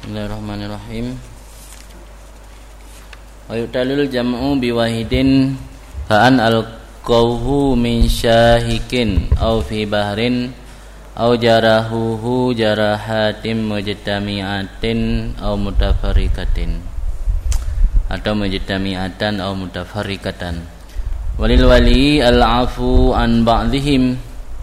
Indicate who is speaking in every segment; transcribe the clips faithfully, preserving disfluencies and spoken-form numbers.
Speaker 1: Bismillahirrahmanirrahim. Wa yutalul jam'u biwahidin fa'an al-qawhu min syahikin aw fi bahrin aw jarahuhu jarahatim mujtami'atin aw mutafarriqatin atau mujtami'atan aw mutafarriqatan. Walil wali al-afu an ba'dihim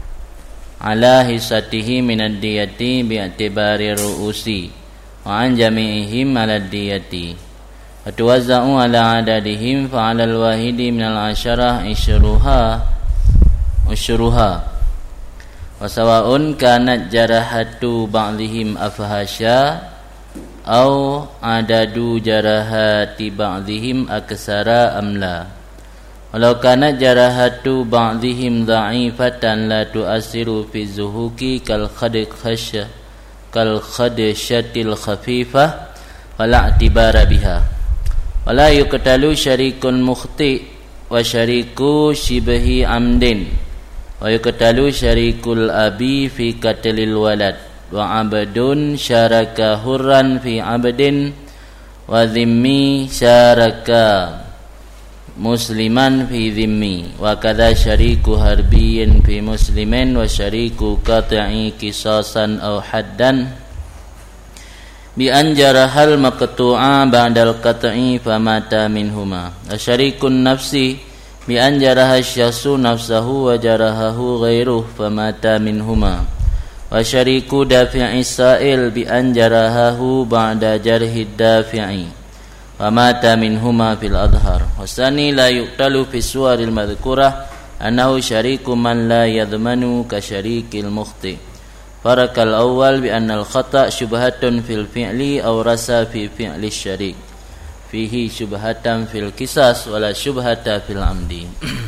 Speaker 1: ala hisatihi minad diyati bi'atibari ru'usi wa an jami'ihim ala diyati wa tuwazza'u ala adadihim fa 'ala al-wahidi minal asyarah isyruha usyruha wa sawa'un kanat jarahatu ba'dihim afhasya au adadu jarahati ba'dihim aksara amla. Walau kanat jarahatu ba'dihim dha'ifatan la tu'asiru fi zuhuki kal khadkhasya kal khadasyatil khafifah wala i'tibara biha wala yuqtalu syarikun mukhti wa syariku shibhi amdin wa yuqtalu syarikul abi fi qatlil walad wa abdun syaraka hurran fi abdin wa dhimmi syaraka musliman fi dhimmi wa kadha syariku harbiyin fi muslimin wa syariku qat'i qisasan aw haddan bi an jarahal maqtu'a ba'dal qat'i famata minhuma wa syarikun nafsi bi an jaraha syasu nafsahu wa jarahahu ghairuhu famata minhuma wa syariku dafi'i sa'il bi an jarahahu ba'da jarhid dafi'i famata minhuma fil adhar. Wasani la yuqtalu fi suwaril madhkurah annahu syariku man la yadhmanu ka syarikil mukhti. Farakal awwal bi anna al khata' syubhatun fil fi'li aw rasa fi fi'li syarik fihi syubhatan fil qisas wala syubhata fil amdi.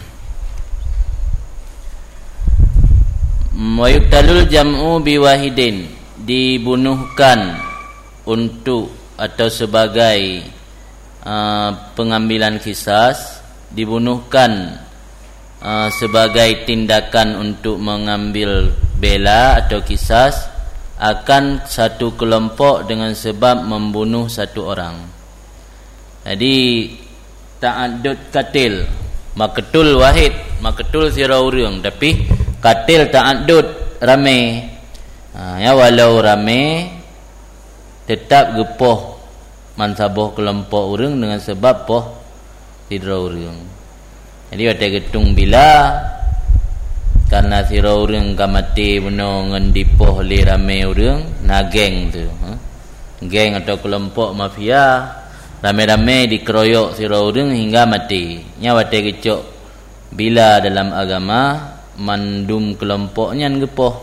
Speaker 1: Wa yuqtalul jam'u bi wahidin, dibunuhkan untuk atau sebagai Uh, pengambilan kisas, dibunuhkan uh, sebagai tindakan untuk mengambil bela atau kisas akan satu kelompok dengan sebab membunuh satu orang. Jadi ta'addud katil, maqtul wahid, maqtul sira urang, tapi katil ta'addud ramai. Ha, ya walau ramai tetap gepoh mansabah kelompok orang dengan sebab poh sira orang. Jadi ada getung bila karena sira orang ka mati beno ngan dipoh le rame orang na geng tu, ha? Geng atau kelompok mafia rame-rame dikeroyok sira orang hingga mati. Nya wate gecok bila dalam agama mandum kelompoknya ngepoh.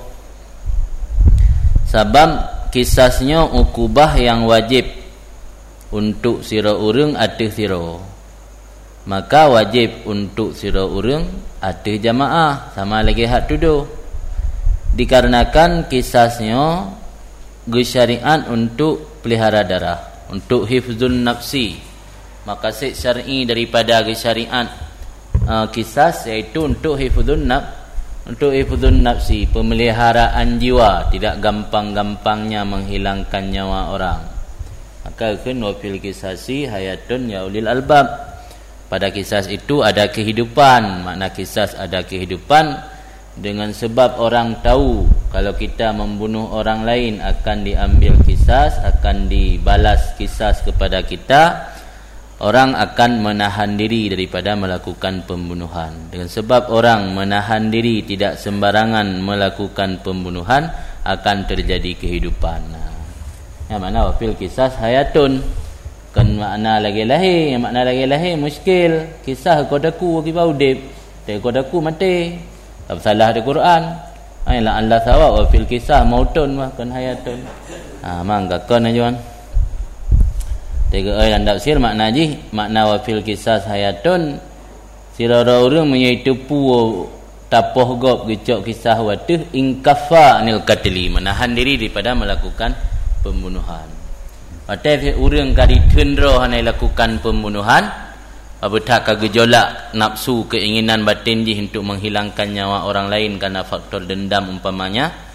Speaker 1: Sebab kisasnya ukubah yang wajib untuk sira urang atih sira, maka wajib untuk sira urang atih jamaah sama lagi hak tuduh. Dikarenakan kisasnya syariat untuk pelihara darah, untuk hifzun nafsi. Maqasid syar'i daripada syariat uh, kisas iaitu untuk hifzun nafs, untuk hifzun nafsi, pemeliharaan jiwa, tidak gampang-gampangnya menghilangkan nyawa orang. Maka kan wafil kisasi hayatun ya ulil albab, pada kisas itu ada kehidupan. Makna kisas ada kehidupan dengan sebab orang tahu kalau kita membunuh orang lain akan diambil kisas, akan dibalas kisas kepada kita. Orang akan menahan diri daripada melakukan pembunuhan. Dengan sebab orang menahan diri tidak sembarangan melakukan pembunuhan, akan terjadi kehidupan. Nah, yang mana wafil kisas hayatun, kan makna lagi lahir, yang makna lagi lahir muskil. Kisah kodaku bagi baudib, dari kodaku mati, tak salah di Quran. Ayolah Allah sawab wafil kisah mautun mah kan hayatun. Ha mangga kan ajuan. Tiga ayat tafsir makna ji, makna wafil kisas hayatun sira urang menyaitu pu tapoh gop gecok kisah watih ingkafa anil qatli, menahan diri daripada melakukan pembunuhan. Patai urang kari tendra hanai lakukan pembunuhan, apatah ka gejolak nafsu keinginan batin ji untuk menghilangkan nyawa orang lain karena faktor dendam umpamanya,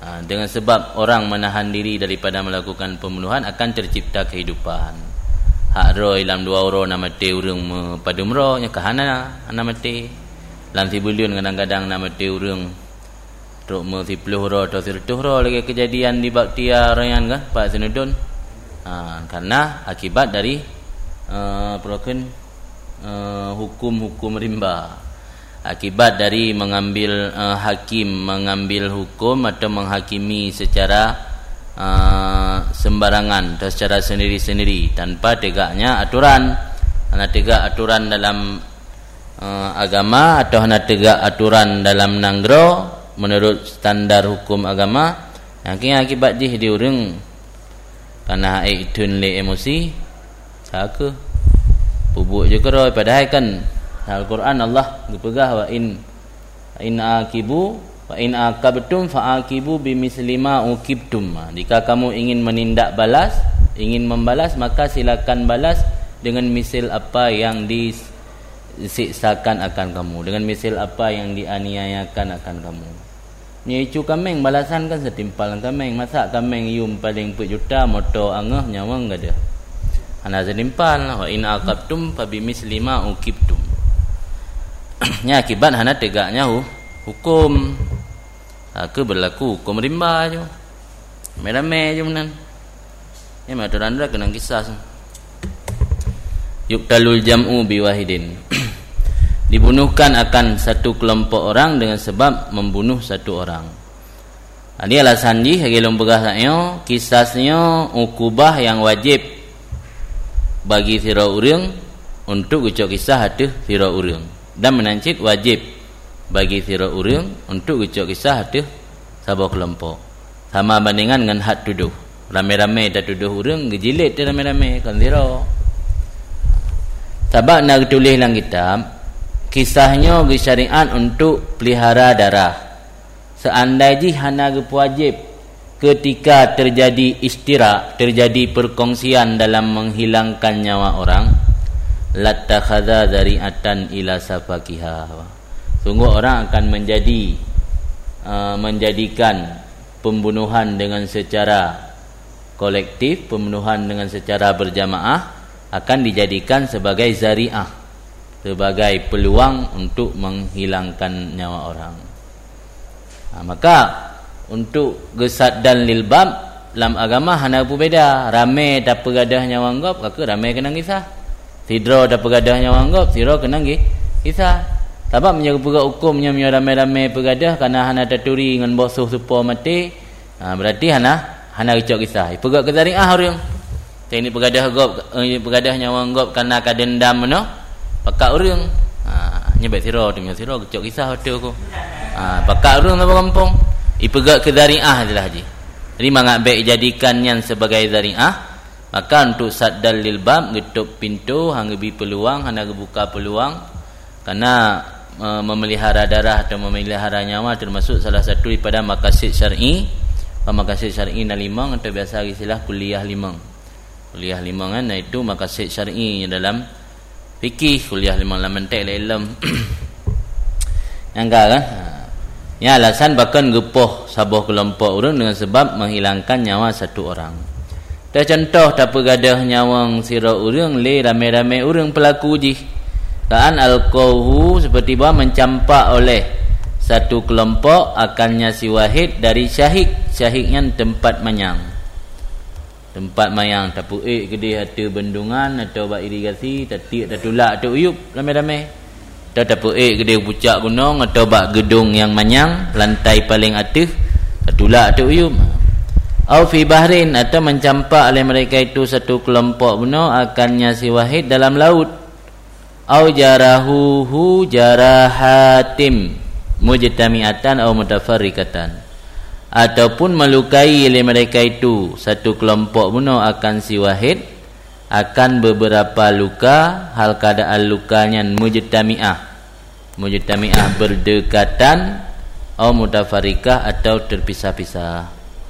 Speaker 1: Ha, dengan sebab orang menahan diri daripada melakukan pembunuhan akan tercipta kehidupan. Hak roy dalam dua orang nama mati urang pada umrah nya kahana ana mati. Dalam tibulion kadang-kadang nama mati urang truk me sepuluh ro atau seratus ro lagi kejadian di Baktia Rayan kan Pak Senudun. Ha, karena akibat dari uh, peroken uh, hukum-hukum rimba. Akibat dari mengambil uh, hakim mengambil hukum atau menghakimi secara uh, sembarangan atau secara sendiri-sendiri tanpa tegaknya aturan. Hanya tegak aturan dalam uh, agama atau hanya tegak aturan dalam nanggro menurut standar hukum agama. Yang akibat jih di urang karena itun le emosi saka bubuk je keroi padahal kan Al-Quran Allah berpegah wa in in akibu wa in akabtum fa akibu bimisli ma ukibtum. Jika kamu ingin menindak balas, ingin membalas, maka silakan balas dengan misil apa yang disiksakan akan kamu, dengan misil apa yang dianiayakan akan kamu. Ni icu kameng balasan kan setimpal kameng, masa kameng yum paling empat juta motor angah nyawa enggak ada. Ana setimpal wa in akabtum fa bimisli ma ukibtum. Nya akibat hana tegaknya hu, hukum. Aku berlaku hukum rimba je. Merame je menan. Ni maturan dah kena kisah. Yuqtalul jam'u biwahidin. Dibunuhkan akan satu kelompok orang dengan sebab membunuh satu orang. Ini alasan ji hagi lompegah saknyo, kisasnya ukubah yang wajib bagi sira urang untuk ucap kisah hatuh sira urang. Dan menancit wajib bagi sira urang untuk ucap kisah hatuh sabah kelompok. Sama bandingan dengan had tuduh. Rame-rame dah tuduh urang gejilid dia rame-rame kan sira. Sebab nak tulis dalam kitab kisahnya ge syariat untuk pelihara darah. Seandainya hana ge wajib ketika terjadi istirak, terjadi perkongsian dalam menghilangkan nyawa orang, latakhadha dari'atan ila safakiha. Sungguh orang akan menjadi uh, menjadikan pembunuhan dengan secara kolektif, pembunuhan dengan secara berjamaah akan dijadikan sebagai zari'ah, sebagai peluang untuk menghilangkan nyawa orang. Ha, maka untuk gesad dan lilbab dalam agama hana berbeza. Ramai tak pegadah nyawa anggap, kaka ramai kena kisah. Sidro tak pegadah nyawa anggap, sidro kena kisah. Sebab menjaga pegak hukumnya menjaga ramai-ramai pegadah kerana hana taturi dengan bosuh supaya mati. Ha, berarti hana hana kecok kisah. Pegak ke zari'ah orang. Ini pegadah anggap, eh, pegadah nyawa anggap kerana kadendam mana? Pakak orang. Ha, nyebab sidro tu punya sidro kecok kisah hotel aku. Ha, pakak orang apa kampung? Ipegak ke zari'ah adalah haji. Jadi mangak baik jadikannya sebagai zari'ah, maka untuk saddal lil bab getuk pintu hang gebi peluang, hang buka peluang karena e, memelihara darah atau memelihara nyawa termasuk salah satu daripada maqasid syar'i. Maqasid syar'i na limang atau biasa istilah kuliah limang. Kuliah limang kan itu maqasid syar'i dalam fikih, kuliah limang dalam mantik ilmu. Yang kan? Ya, alasan bahkan gepoh sabah kelompok orang dengan sebab menghilangkan nyawa satu orang. Dah contoh tak pegadah nyawang sira orang le ramai-ramai orang pelaku ji. Kaan al-qawhu seperti bahawa mencampak oleh satu kelompok akannya si wahid dari syahid. Syahidnya tempat manyang. Tempat mayang tak puik gede hati bendungan atau bak irigasi, tak tiak tak tulak tak uyup ramai-ramai. Tak dapat eh gede puncak gunung atau bak gedung yang manyang lantai paling atas tulak atau uyum. Au fi bahrin atau mencampak oleh mereka itu satu kelompok bunuh akannya si wahid dalam laut. Au jarahuhu jarahatim mujtami'atan au mutafarriqatan. Ataupun melukai oleh mereka itu satu kelompok bunuh akan si wahid akan beberapa luka, hal keadaan lukanya mujtami'ah. Mujtami'ah berdekatan atau mutafarikah atau terpisah-pisah.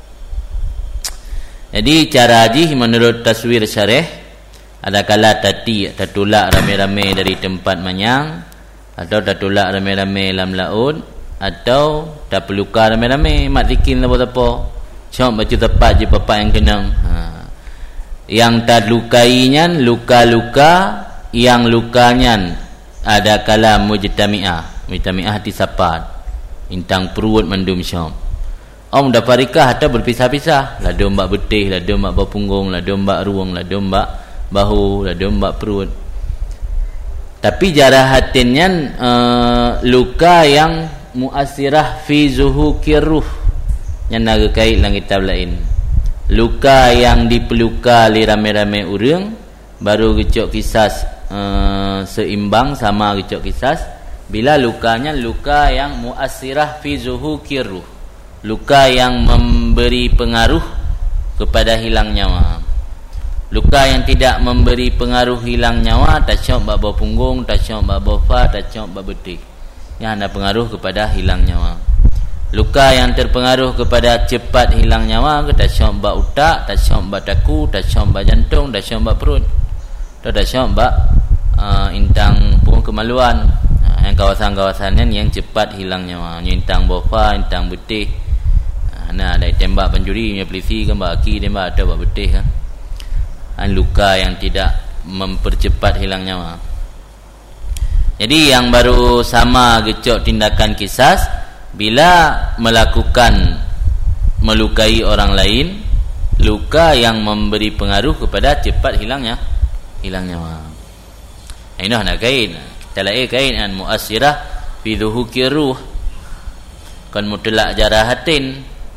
Speaker 1: Jadi cara haji menurut taswir syarih, ada kala tati tertulak ramai-ramai dari tempat manyang atau tertulak ramai-ramai dalam laut atau dah peluka ramai-ramai mat zikin apa-apa cuma baca tepat je bapak yang kenang. Ha. Yang tak lukainya luka-luka yang lukanya ada kalam mujtami'ah mujtami'ah hati sapat intang perut mandum syam om dah parikah atau berpisah-pisah lah dombak betih lah dombak berpunggung lah dombak ruang lah dombak bahu lah dombak perut. Tapi jarahatinnya uh, luka yang muasirah fi zuhukir ruh yang nak kait dalam kitab lain. Luka yang dipeluka li rame-rame urang baru gecok kisas uh, seimbang sama gecok kisas bila lukanya luka yang muasirah fi zuhukir ruh, luka yang memberi pengaruh kepada hilang nyawa. Luka yang tidak memberi pengaruh hilang nyawa, tasyok bab punggung, tasyok bab fa, tasyok bab betih. Yang ada pengaruh kepada hilang nyawa. Luka yang terpengaruh kepada cepat hilang nyawa, tasyok bab utak, tasyok bab daku, tasyok bab jantung, tasyok bab perut. Tasyok bab uh, intang pun kemaluan. Uh, yang kawasan-kawasan yang cepat hilang nyawa, intang bofa, intang betih. Uh, nah, ada tembak penjuri, punya polisi kan bab aki tembak atau bab betih kan. Luka yang tidak mempercepat hilang nyawa. Jadi yang baru sama gecok tindakan kisas bila melakukan melukai orang lain, luka yang memberi pengaruh kepada cepat hilangnya hilang nyawa. Ini nak kain kita lain kain an muasirah fi dhuhukir ruh kan mutlak jarahatin.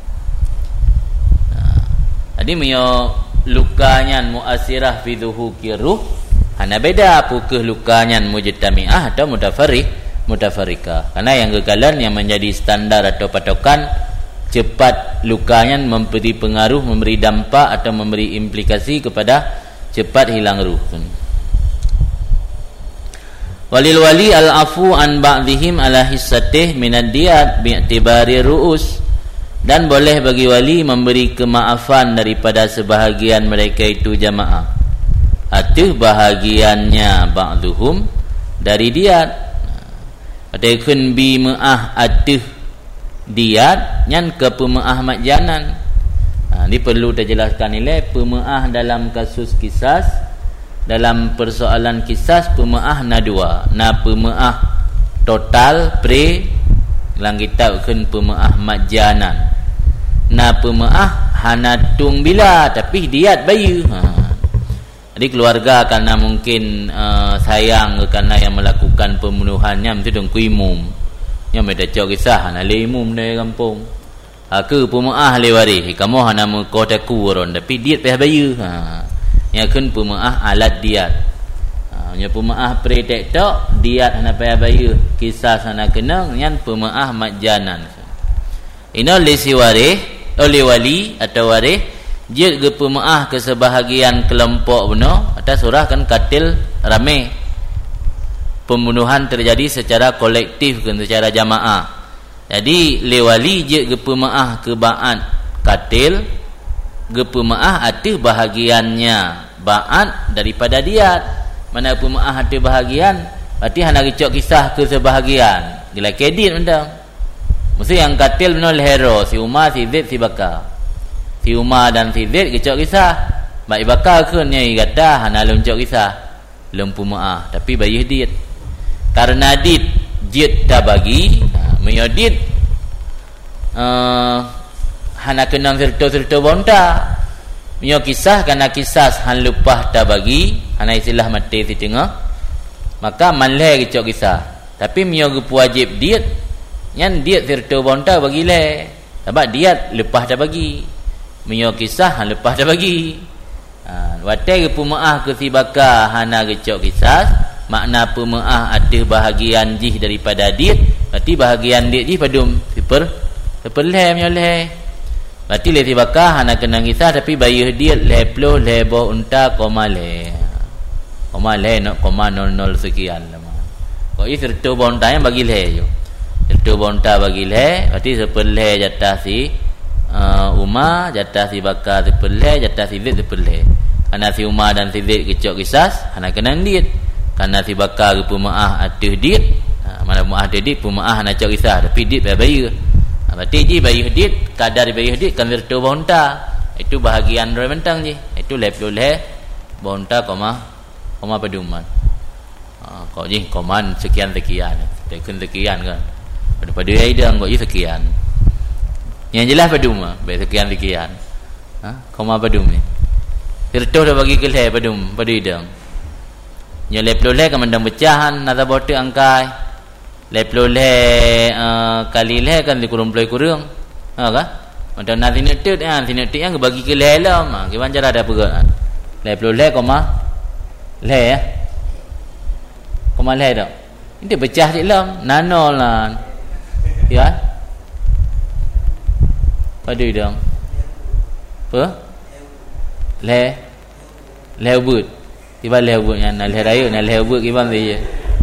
Speaker 1: Jadi mio lukanya muasirah fi dhuhukir ruh hana beda apakah lukanya mujtami'ah atau mutafarriq mutafarriqah. Karena yang kekalan yang menjadi standar atau patokan cepat lukanya memberi pengaruh, memberi dampak atau memberi implikasi kepada cepat hilang ruh. Walil wali al-afu an ba'dihim ala hissatih minad diyat bi'tibari ru'us. Dan boleh bagi wali memberi kemaafan daripada sebahagian mereka itu jamaah atau bahagiannya ba'duhum dari diat. Ataikun bi ma'ah atau diat yang ke pema'ah majjanan. Ha, ini perlu terjelaskan nilai pema'ah dalam kasus kisas. Dalam persoalan kisas pema'ah na dua. Na pema'ah total pre dalam kitab kun pema'ah majjanan. Na pemaah hanatung bila tapi diat bayu. Ha. Jadi keluarga kerana mungkin uh, sayang kerana yang melakukan pembunuhannya mesti dong kuimum. Yang mereka cakap kisah hana le imum dari kampung. Ha ke pemaah le waris. Kamu hana mu kota kuron tapi diat peh bayu. Ha. Yang kun pemaah alat diat. Ha nya pemaah pre-tek tok diat hana peh bayu. Kisah hana kenang yang pemaah majjanan. Ina lesi waris oleh wali atau waris dia ke pemaah ke sebahagian kelompok benar atas surah kan katil ramai pembunuhan terjadi secara kolektif kan secara jamaah. Jadi le wali dia ke pemaah ke ba'at katil ke pemaah atau bahagiannya ba'at daripada diat. Mana pemaah atau bahagian berarti hana gecok kisah ke sebahagian gila kedit undang. Mesti yang katil benar hero si Umar, si Zaid, si Bakar. Si Umar dan si Zaid kecok kisah. Mak Bakar ke nyai kata hana loncok kisah. Lempu maaf tapi bayih diet. Karena dit diet dah bagi, ha menyodit uh, hana kenang serta-serta bonta. Menyo kisah karena kisah han lupah dah bagi, hana istilah mati si tengah. Maka manleh kecok kisah. Tapi menyo wajib diet yang diat serta bonta bagi le. Sebab diat lepas dah bagi. Menyo kisah han lepas dah bagi. Ha, watai ke pemaah ke si bakar hana gecok kisah, makna pemaah ada bahagian jih daripada diat, berarti bahagian diat jih padum siper seperle menyo le. Berarti le si bakar hana kena kisah tapi bayar diat le puluh le boh unta koma le. Koma le nak koma nol nol sekian lama. Kau i serta bonta yang bagi le jo. Itu bonta bagi le, berarti sepele jatah si uh, Umar, jatah si Bakar sepele, jatah si Zaid sepele. Karena si Umar dan si Zaid kecok kisas, hana kena diet. Karena si Bakar ke pemaah atuh diet, ha, mana muah dit pemaah nak cari kisah tapi dit bayar. Berarti ji bayar dit kadar bayar dit kan virtu bonta. Itu bahagian dari bentang je. Itu lepuleh bonta koma koma peduman. Ha, kau je koman sekian sekian. Tekun sekian kan. Pada-pada aidang kau je sekian. Yang jelas peduma, baik sekian sekian. Ha, koma pedum ni. Virtu dah bagi ke leh pedum pada idang. Yang lepuleh kan mendang pecahan nada bote angkai. Lepuleh uh, kali leh kan dikurung pelai kurung. Ha kan? Macam nanti nak tet kan, sini tet yang bagi ke leh lah. Ha, gimana cara ada pegang? Lepuleh koma leh ya. Koma leh dak. Ini pecah di dalam nanol lah. Ya. Pada idang. Apa? Leh. Leh ubud. Tiba leh ubud yang leh raya, leh ubud gimana dia?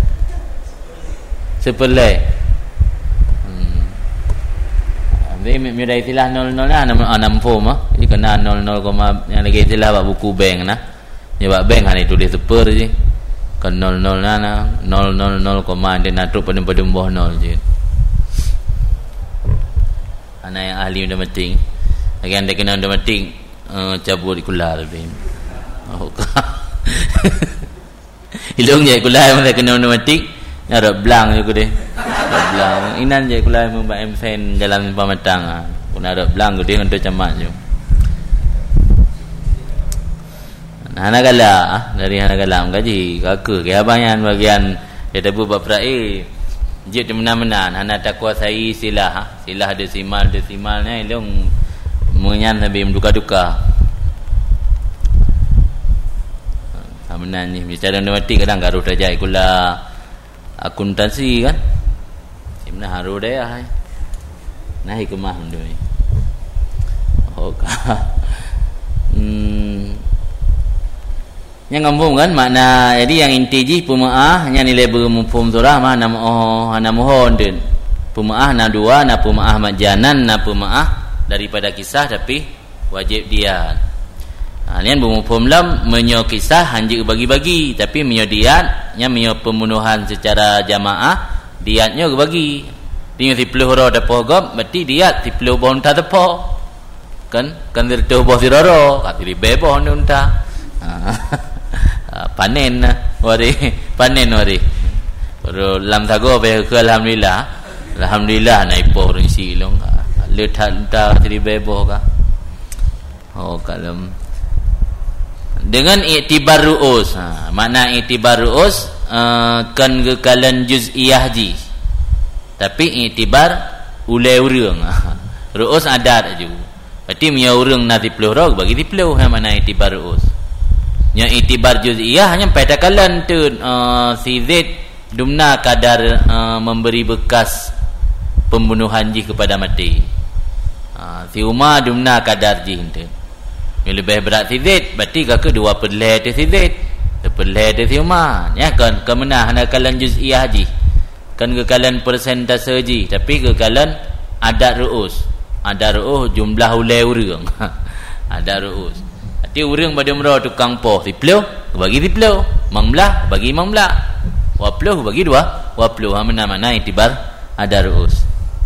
Speaker 1: Sepelai. Hmm. Ini ada istilah nol nol lah, enam form ah. Jadi kena nol nol koma yang lagi istilah buat buku bank nah. Dia buat bank hanya tulis seper je. Kan nol nol lah nah, nol nol nol koma dia natruk pada pada bawah nol je. Anak yang ahli matematik. Lagi anda kena matematik uh, cabut kular lebih. Oh. Hilung je kular masa kena matematik. Ada belang juga deh. Belang. Inan je kulai membuat M Sen jalan pamatang ah. Pun ada belang gede untuk camat je. Nah, anak gala ah dari anak gala gaji kakak ke abangan bagian dia tabu bab prae. Jit menan-menan anak tak kuasai silah ah. Silah desimal desimal ni long menyan sampai menduka-duka. Samenan ni bicara matematik kadang garuh dajai kula akuntansi kan sebenarnya haru dia hai nahi kemah tu ni oka hmm yang ngambung kan makna jadi yang inti ji pemaah hanya nilai bermufhum surah mah nama oh nama mohon den pemaah na dua na pemaah majanan na pemaah daripada kisah tapi wajib dia. Ha, ni bermufhum lam menyo kisah hanjir bagi-bagi tapi menyo diat nya menyo pembunuhan secara jamaah diatnya bagi. Dia sepuluh ro depo gom berarti diat sepuluh bon ta depo. Kan kan dirto bo siroro kat di bebo nunta. Ha, panen wari panen wari. Ro lam tago be ke alhamdulillah. Alhamdulillah naik po ring silong. Letat ta di bebo ka. Oh kalam dengan iktibar ru'us ha, makna iktibar ru'us uh, kan kekalan juz'iyah ji tapi iktibar ulai urang ha. Ru'us adat je berarti punya urang nak tipluh rog bagi tipluh ha, makna iktibar ru'us yang iktibar juz'iyah hanya pada kalan tu uh, si Zaid dumna kadar uh, memberi bekas pembunuhan ji kepada mati uh, si Umar dumna kadar ji tu. Yang lebih berat si Zaid berarti kakak dua pelai tu si Zaid pelai tu si Umar ya kan kemenah nakalan juz'iyah haji kan kekalan persentase haji tapi kekalan adat ru'us adat ru'us jumlah ulai urang adat ru'us berarti urang pada merah tukang poh tipluh bagi tipluh mamlah bagi mamlah wapluh bagi dua wapluh mana-mana itibar adat ru'us.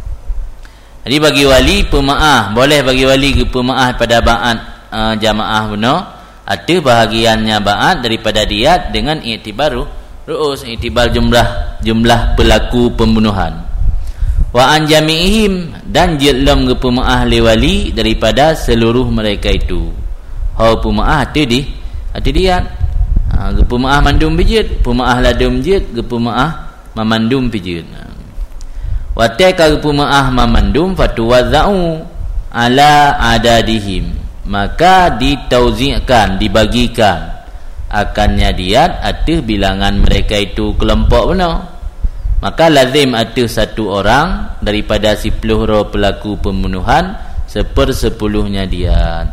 Speaker 1: Jadi bagi wali pemaah boleh bagi wali ke pemaah pada ba'at Uh, jamaah benar ada bahagiannya ba'at daripada diat dengan iktibar ru'us iktibar jumlah jumlah pelaku pembunuhan wa an jami'ihim dan jelam ke pemaah wali daripada seluruh mereka itu hau pemaah ada di ada diat ha, ke pemaah mandum bijit pemaah ladum jit ke pemaah mamandum bijit wa ta'ka ke pemaah mamandum fatuwadza'u ala adadihim maka ditauzi'kan dibagikan akannya diat atas bilangan mereka itu kelompok benar maka lazim atas satu orang daripada sepuluh roh pelaku pembunuhan sepersepuluhnya diat.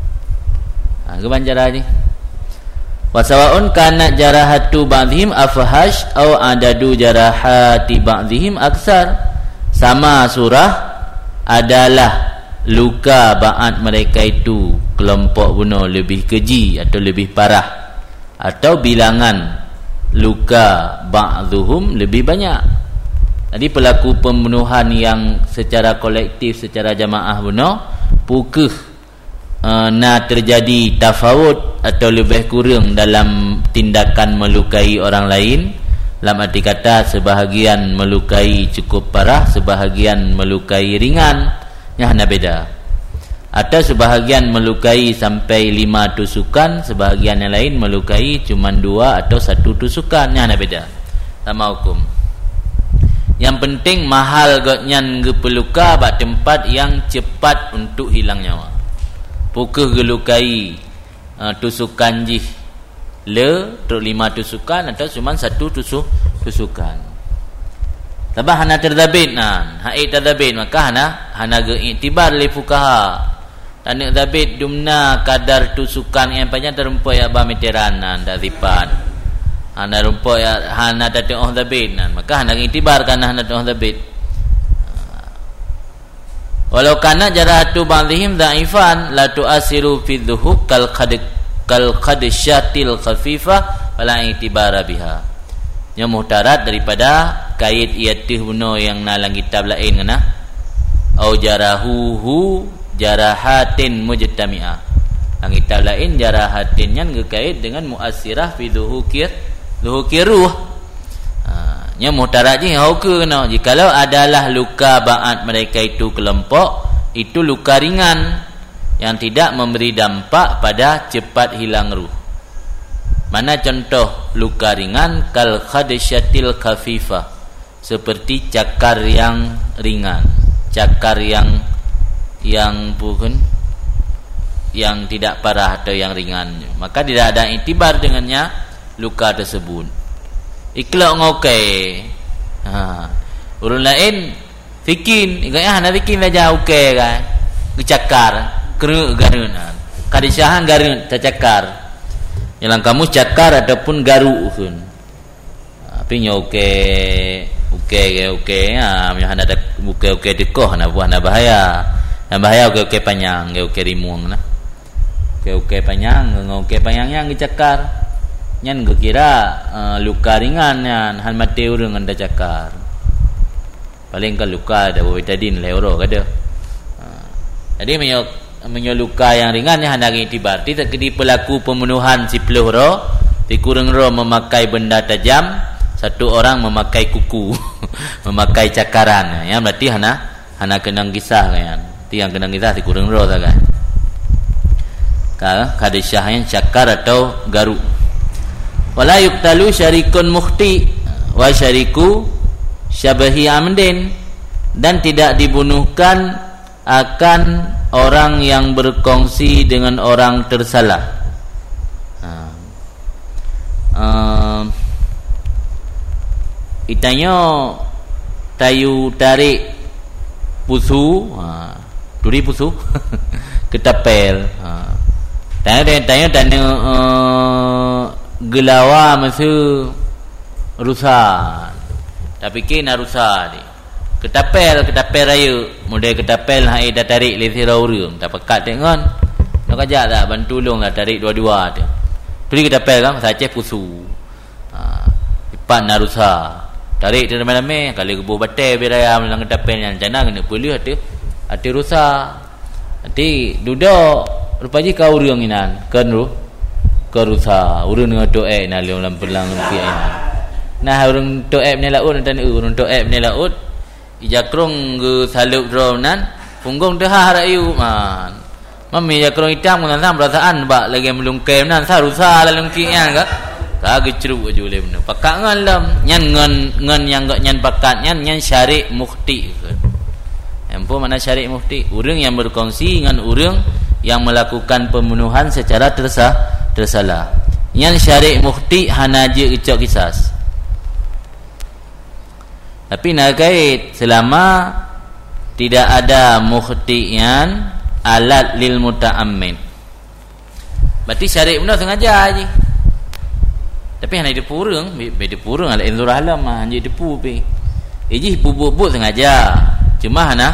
Speaker 1: Ha, ke cara ni wasawaun kana jarahatu ba'dhim afhash au adadu jarahati ba'dhim aksar sama surah adalah luka ba'at mereka itu kelompok bunuh lebih keji atau lebih parah atau bilangan luka ba'dhuhum lebih banyak Jadi pelaku pembunuhan yang secara kolektif, secara jamaah bunuh, pukul uh, na terjadi tafawut atau lebih kurang dalam tindakan melukai orang lain. Dalam arti kata sebahagian melukai cukup parah, sebahagian melukai ringan, nya hana beda. Atau sebahagian melukai sampai lima tusukan, sebahagian yang lain melukai cuma dua atau satu tusukan, nya hana beda. Sama hukum. Yang penting mahal gotnyan ge peluka bak tempat yang cepat untuk hilang nyawa. Pukul gelukai uh, tusukan jih le teruk lima tusukan atau cuma satu tusuk tusukan. Tabah hana terdabit nan, haid terdabit maka hana hana ge iktibar li fuqaha. Tanik dabit dumna kadar tusukan yang panjang terumpai ya ba meteran nan dak ripat. Hana rumpai ya hana datuk oh dabit nan maka hana iktibar kana hana oh dabit. Walau kana jarahatu ba'dihim dhaifan la tu'asiru fi dhuhuk kal qad kal qadisyatil khafifah fala i'tibara biha. Yang muhtarat daripada kait iatih bunuh yang nalang kitab lain kena au jarahuhu jarahatin mujtami'ah. Ang kitab lain jarahatin yang gekait dengan muasirah fi dhuhukir dhuhukir ruh. Ha, nya muhtarat je hauka kena jikalau adalah luka ba'at mereka itu kelompok, itu luka ringan yang tidak memberi dampak pada cepat hilang ruh. Mana contoh luka ringan? Kal khadisyatil khafifah, seperti cakar yang ringan, cakar yang yang bukan yang tidak parah atau yang ringan, maka tidak ada iktibar dengannya luka tersebut. Ikhlas ngokai. Ha, urun lain fikin, ikatnya hana fikin saja okey kan. Gecakar keruk garunan kadisyahan garun tercakar yang kamu cakar ataupun garuk pun tapi nya okey okey okey ha nya ada okey okey dekoh na buah na bahaya na bahaya okey okey panjang okey rimuang na okey okey panjang okey panjang yang gecakar nyan kira uh, luka ringan nyan han mati urang anda cakar paling kan luka ada betadine leuro kada ha. Jadi menyok menyoluka yang ringan ni hendak iktibar. Tidak kedi pelaku pembunuhan si peluh ro, dikurang ro memakai benda tajam, satu orang memakai kuku, memakai cakaran. Ya berarti hana hana kenang kisah kan. Ti yang kenang kisah dikurang ro tak kan. Ka kadisyah yang cakar atau garuk. Wala yuqtalu syarikun mukhti wa syariku syabahi amdin, dan tidak dibunuhkan akan orang yang berkongsi dengan orang tersalah. Ha. Uh, itanya tayu tarik pusu, ha. Duri pusu, ketapel. Ha. Tanya tanya tanya uh, gelawa masa rusak. Tapi kena rusak dia. Ketapel, ketapel raya. Model ketapel hai dah tarik lesira urang. Tak pekat tengok. Nak ajak tak bantu tolong lah tarik dua-dua tu. Tu ketapel kan saja pusu. Ha, ipan narusa. Tarik tu ramai-ramai kalau gebuh batai biar raya melang ketapel yang jana kena pulih ada ada rusak. Nanti duduk rupanya kau urang inan. Kan ru. Kau rusak. Urang dengan doek nak dalam pelang pian. Nah urang doek ni laut dan urang doek ni laut. Ijakrong ge salup dronan punggung dah rayu man mami jakrong hitam kan sam perasaan bak lagi melungkai nan sa rusa lalang kian ka ka gecruk aju le benar pakak ngalam nyan ngan ngan yang gak nyan pakat nyan nyan syarik mukhti empo mana syarik mukhti urang yang berkongsi dengan urang yang melakukan pembunuhan secara tersah tersalah nyan syarik mukhti hanaje icok kisas. Tapi nak kait selama tidak ada mukhti'an alat lil muta'ammid. Berarti syarik benar sengaja je. Tapi hanya depu urang, be depu urang alat inzur alam ah hanya depu pe. Eji bubuk-bubuk sengaja. Cuma hana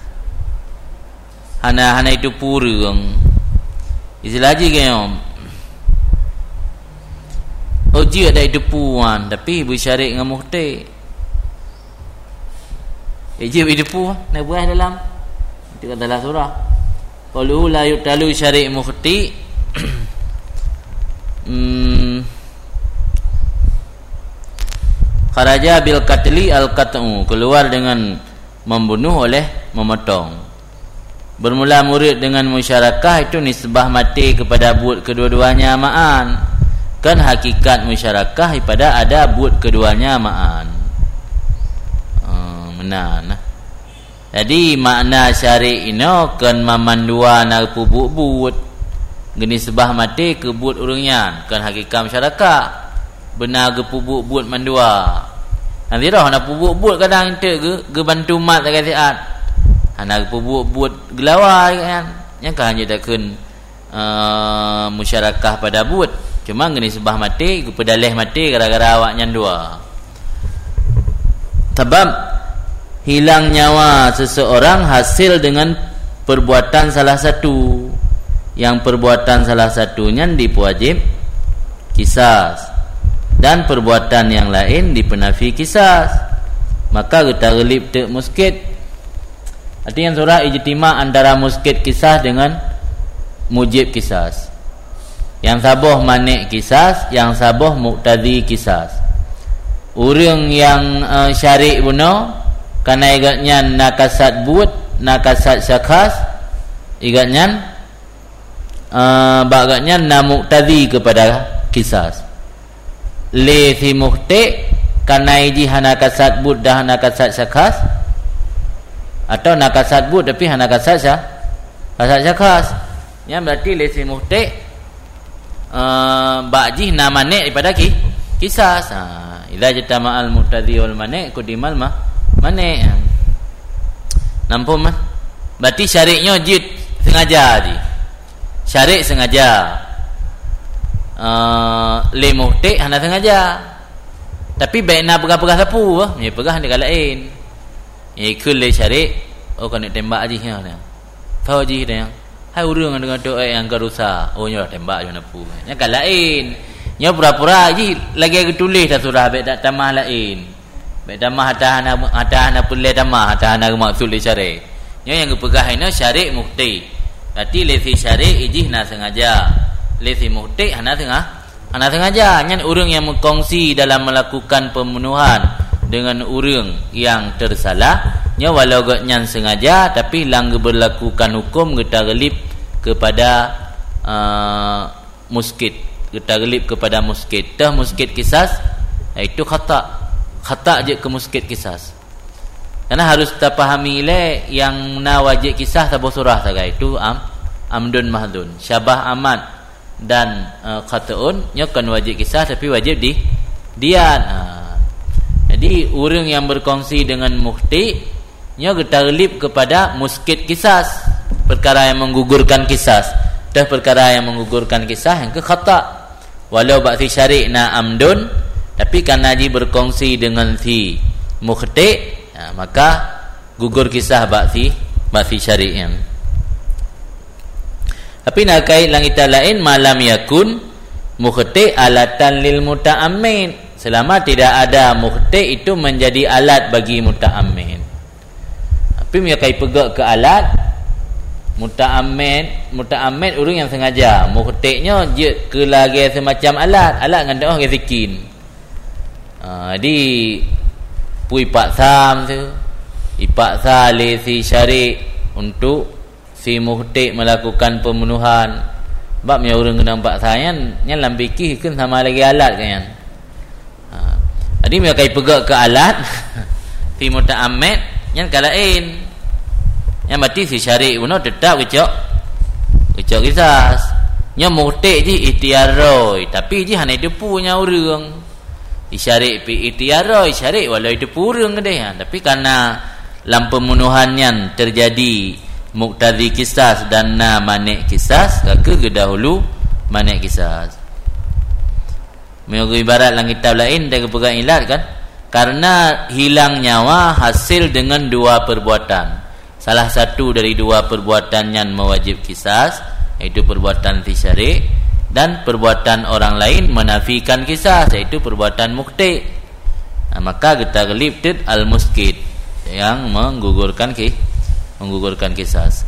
Speaker 1: hana hana depu urang. Istilah je kan. Oji ada depuan tapi bersyarik dengan mukhti'. ijib idepu nak beras dalam itu kata dalam surah qalu la yutalu syari' mukhti hmm kharaja bil qatli al qat'u, keluar dengan membunuh oleh memotong. Bermula murid dengan musyarakah itu nisbah mati kepada buat kedua-duanya ma'an. Kan hakikat musyarakah pada ada buat keduanya ma'an. Hmm, benar nah. Jadi makna syari' ino kan mamandua na pubuk buat. Geni sebah mati ke buat urangnya kan hakikat musyarakah. Benar ke pubuk buat mandua. Nanti dah nak pubuk buat kadang ente ke ke bantu mat tak kasiat. Anak pubuk buat gelawai kan. Yang kan hanya takkan uh, musyarakah pada buat. Cuma geni sebah mati ke pedalih mati gara-gara awaknya dua. Sebab hilang nyawa seseorang hasil dengan perbuatan salah satu. Yang perbuatan salah satunya dipuajib kisas dan perbuatan yang lain dipenafi kisas. Maka kita relip te muskit. Artinya surah ijtima antara muskit kisas dengan mujib kisas. Yang saboh manik kisas, yang saboh muqtadi kisas. Orang yang uh, syari' bunuh karena igatnya nakasat buat, nakasat syakhas, igatnya uh, bagatnya na muqtadi kepada kisas. Li fi mukhti karena iji hanakasat buat dah nakasat syakhas, atau nakasat buat tapi hanakasat syah kasat syakhas. Yang berarti li fi mukhti Uh, ba'jih na manik daripada ki, kisas. Ha, idza jatama'al muqtadi wal manik kudimal mah manik. Nampak mah? Berarti syari'nya jid sengaja je. Syari' sengaja. Uh, li muhti hana sengaja. Tapi baik nak pegah-pegah sapu bah, ya pegah dekat lain. Ya ikut li syari', oh kan nak tembak je nya. Tahu je dia. Hai urang dengan doa yang garusa. Oh nya tembak je napu. Nya kan lain. Nya pura-pura je lagi aku tulis dah surah baik tak tamah lain. Baik tamah hatahana hatahana pulai tamah hatahana maksud li syari'. Nya yang kepegah ini syari' muhti. Berarti li fi syari' ijih na sengaja. Li fi muhti hana tengah. Hana sengaja. Nya urang yang mengkongsi dalam melakukan pembunuhan dengan urang yang tersalah. Nya walau gatnya sengaja tapi lang berlakukan hukum kita gelip kepada uh, muskit, kita gelip kepada muskit. Tah muskit kisas itu khata. Khata je ke muskit kisas. Karena harus kita fahami le yang na wajib kisah tabuh surah sagai itu am amdun mahdun. Syabah aman dan uh, khataun nya kan wajib kisah tapi wajib di dian. Uh, jadi orang yang berkongsi dengan mukhti nya getalib kepada muskit kisas, perkara yang menggugurkan kisas. Dah perkara yang menggugurkan kisah yang ke khata. Walau ba'thi syari' na amdun, tapi karena dia berkongsi dengan si mukhti, ya, maka gugur kisah ba'thi ba'thi syari' yang. Tapi nak kait langita lain malam yakun mukhti alatan lil muta'ammin. Selama tidak ada mukhti itu menjadi alat bagi muta'ammin. Tapi mereka pegak ke alat muta'ammid, muta'ammid orang yang sengaja. Mukhti'nya je ke lagi semacam alat, alat dengan doa zikin. Ah, di pui paksam tu. Ipaksa li si syari' untuk si mukhti' melakukan pembunuhan. Sebab yang orang kena paksanya yang dalam fikih kan sama lagi alat kan. Ah, jadi mereka pegak ke alat si muta'ammid yang kalain yang mati si syari' pun tetap kecok kecok kisas nya muhtik je ikhtiaroi tapi je hanya itu punya orang si syari' pi ikhtiaroi syari' walau itu purang ke dia tapi karena dalam pembunuhannya terjadi muqtadi kisas dan na manik kisas kaka ke dahulu manik kisas. Menurut ibarat dalam kitab lain dia pegang ilat kan. Karena hilang nyawa hasil dengan dua perbuatan. Salah satu dari dua perbuatan yang mewajib kisas, iaitu perbuatan fi syari', dan perbuatan orang lain menafikan kisas, iaitu perbuatan mukhti. Nah, maka kita gelip tud al-muskit. yang menggugurkan ki menggugurkan kisas.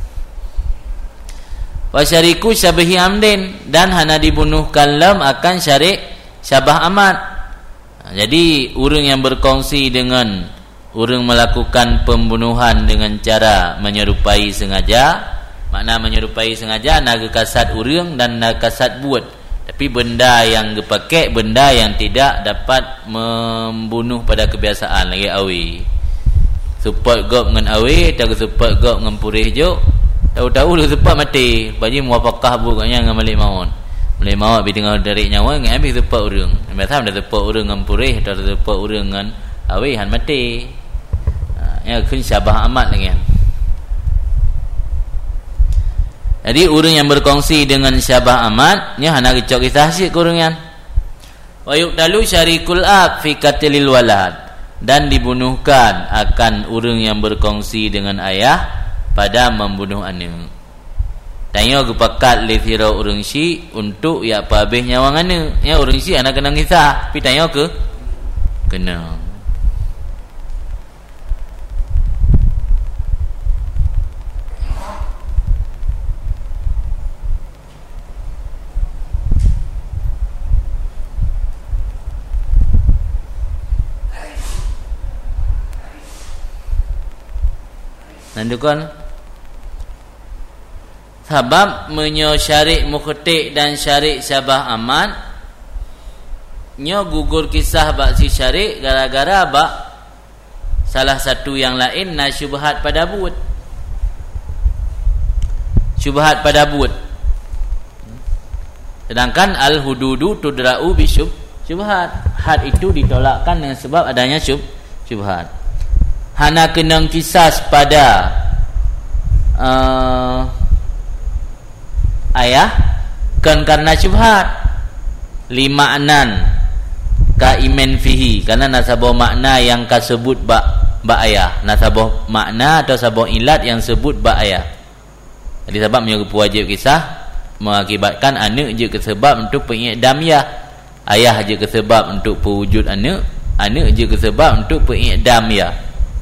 Speaker 1: Wa syariku syabihi amdin, dan hana dibunuhkan lam akan syarik syabah amat. Jadi orang yang berkongsi dengan orang melakukan pembunuhan dengan cara menyerupai sengaja, makna menyerupai sengaja naga kasat orang dan naga kasat buat, tapi benda yang dipakai benda yang tidak dapat membunuh pada kebiasaan lagi awi. Support gop dengan awi, tak support gop dengan purih jok. Tahu-tahu lu support mati, bagi muafakah bukannya dengan malik maut. Malik maut bi dengar dari nyawa ngan ambil support orang. Macam dah support orang dengan purih, atau support orang dengan awi han mati. Ha, ya kun syabah amat lagi. Jadi orang yang berkongsi dengan syabah amat nya hana kecok kisah sik kurungan. Wa yuqtalu syarikul ab fi qatlil walad, dan dibunuhkan akan orang yang berkongsi dengan ayah pada membunuh anak. Tanya ke pakat li thira orang si untuk ya apa habis nyawa anak. Ya orang si anak kena kisah, tapi tanya ke kena. Nandukan sebab menyo syarik mukhtik dan syarik syabah aman nyo gugur kisah bak si syarik gara-gara bak salah satu yang lain na syubhat pada buat. Syubhat pada buat. Sedangkan al hududu tudra'u bi syubhat. Had itu ditolakkan dengan sebab adanya syub syubhat. Hana kena kisah pada uh, ayah kan karena syubhat lima anan ka imen fihi, karena nasabah makna yang kasebut ba ba ayah, nasabah makna atau sabah ilat yang sebut ba ayah. Jadi sebab menyuruh wajib kisah mengakibatkan anak je kesebab untuk pengikdam ya, ayah je kesebab untuk pewujud anak, anak je kesebab untuk pengikdam ya.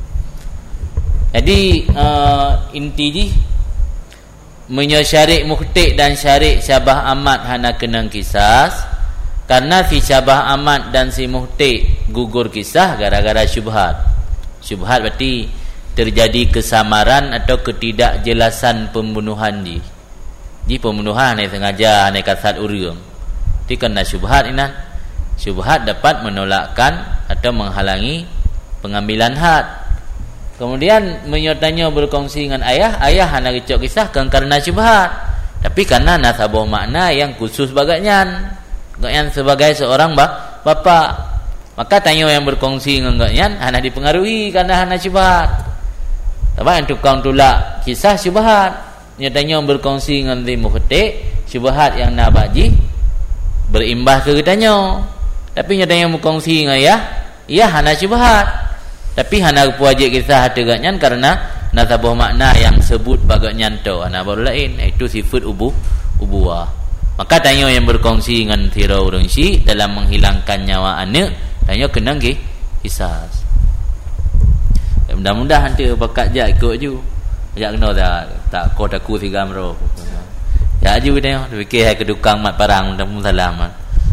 Speaker 1: Jadi uh, inti ji menyo syarik mukhtik dan syarik syabah amat hana kenang kisah, karena si syabah amat dan si mukhtik gugur kisah gara-gara syubhat. Syubhat berarti terjadi kesamaran atau ketidakjelasan pembunuhan ji. Ji pembunuhan ni sengaja ni kasat urang. Ti kena syubhat inan. Syubhat dapat menolakkan atau menghalangi pengambilan had. Kemudian menyertanya berkongsi dengan ayah, ayah hana kecok kisah kan karena syubhat, tapi karena nasabah makna yang khusus bagaknyan, bagaknyan sebagai seorang bah, bapa. Maka tanya yang berkongsi dengan bagaknyan hana dipengaruhi karena hana syubhat. Sebab yang tukang tolak kisah syubhat, nyatanya yang berkongsi dengan di mukhtik syubhat yang nabaji berimbas ke tanya. Tapi nyatanya yang berkongsi dengan ayah, ia hana syubhat, tapi hana wajib kisah tegaknya karena nasabah makna yang sebut bagaknya tu hana baru lain, itu sifat ubuh ubuah. Maka tanya yang berkongsi dengan tira orang si dalam menghilangkan nyawa anak, tanya kena ke kisah. Mudah-mudahan nanti bakat jak ikut ju. Jak kena tak tak kau taku tiga amro. Ya ju tanya fikir hai kedukang mat parang mudah salam.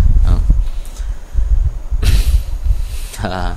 Speaker 1: Ha.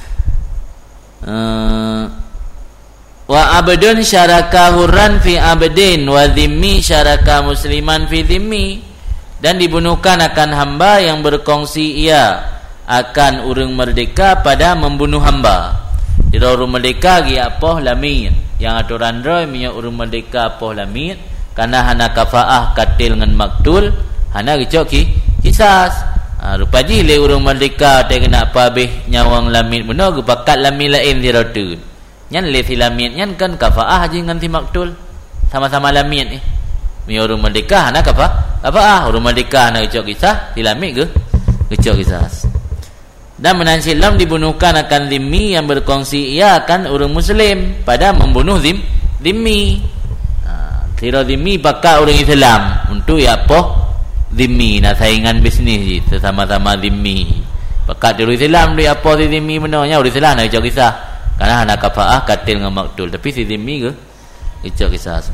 Speaker 1: Uh, wa abdun syaraka hurran fi abdin wa dhimmi syaraka musliman fi dhimmi, dan dibunuhkan akan hamba yang berkongsi ia akan urang merdeka pada membunuh hamba. Jadi urang merdeka gi apoh lamit yang aturan roy minyak urang merdeka apoh lamit karena hana kafaah katil dengan maktul hana gicok ki kisas. Ha, rupa ji le urang merdeka te kena apa habis nyawang lamit benar ke bakat lamit lain di rotun. Nyan le si lamit nyan kan kafaah je dengan si maktul. Sama-sama lamit ni. Mi urang merdeka hana kafa? Kafaah urang merdeka hana gicok kisah, si lamit ke gicok kisah. Dan menansilam dibunuhkan akan zimmi yang berkongsi ia akan urang muslim pada membunuh zim zimmi. Ha, kira zimmi bakat urang Islam untuk ya apa? Zimmi nak saingan bisnis je sesama-sama zimmi. Pakat dia Islam dia apa si zimmi benarnya orang Islam nak cakap kisah. Karena hana kafaah katil dengan maktul. Tapi si zimmi ke icok kisah.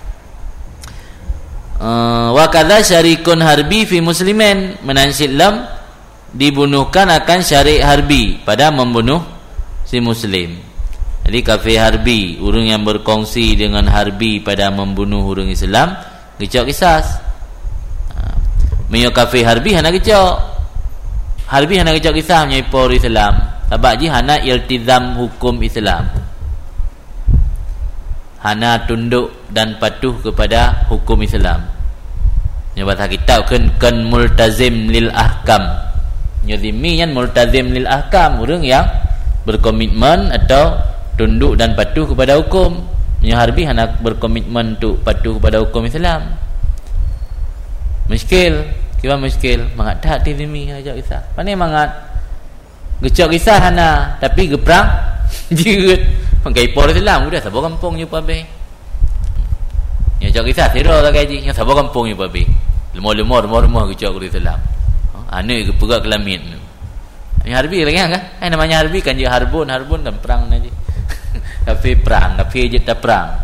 Speaker 1: Uh, wa kadza syarikun harbi fi muslimin, menansil lam dibunuhkan akan syarik harbi pada membunuh si muslim. Jadi kafir harbi, orang yang berkongsi dengan harbi pada membunuh orang Islam, icok kisah. Uh, Menyo kafir harbi hana icok. Harbi hana icok kisah menyepor Islam. Sebab ji hana iltizam hukum Islam, hana tunduk dan patuh kepada hukum Islam. Nya bahasa kitab kan kan multazim lil ahkam. Nya zimmi kan multazim lil ahkam, orang yang berkomitmen atau tunduk dan patuh kepada hukum. Nya harbi hana berkomitmen untuk patuh kepada hukum Islam. Muskil, kira muskil mangat tak ti zimmi ajak kisah. Pandai mangat gecok kisah hana, tapi geprang jeut pakai por Islam udah sabo kampung je pabe. Ya gecok kisah tiro tak gaji, yang sabo kampung je pabe. Lemor-lemor rumah-rumah gecok Islam. Ane ke perak kelamin. Ini harbi lagi kan? Eh namanya harbi kan je harbun, harbun kan perang aja. Tapi perang, tapi je tak perang.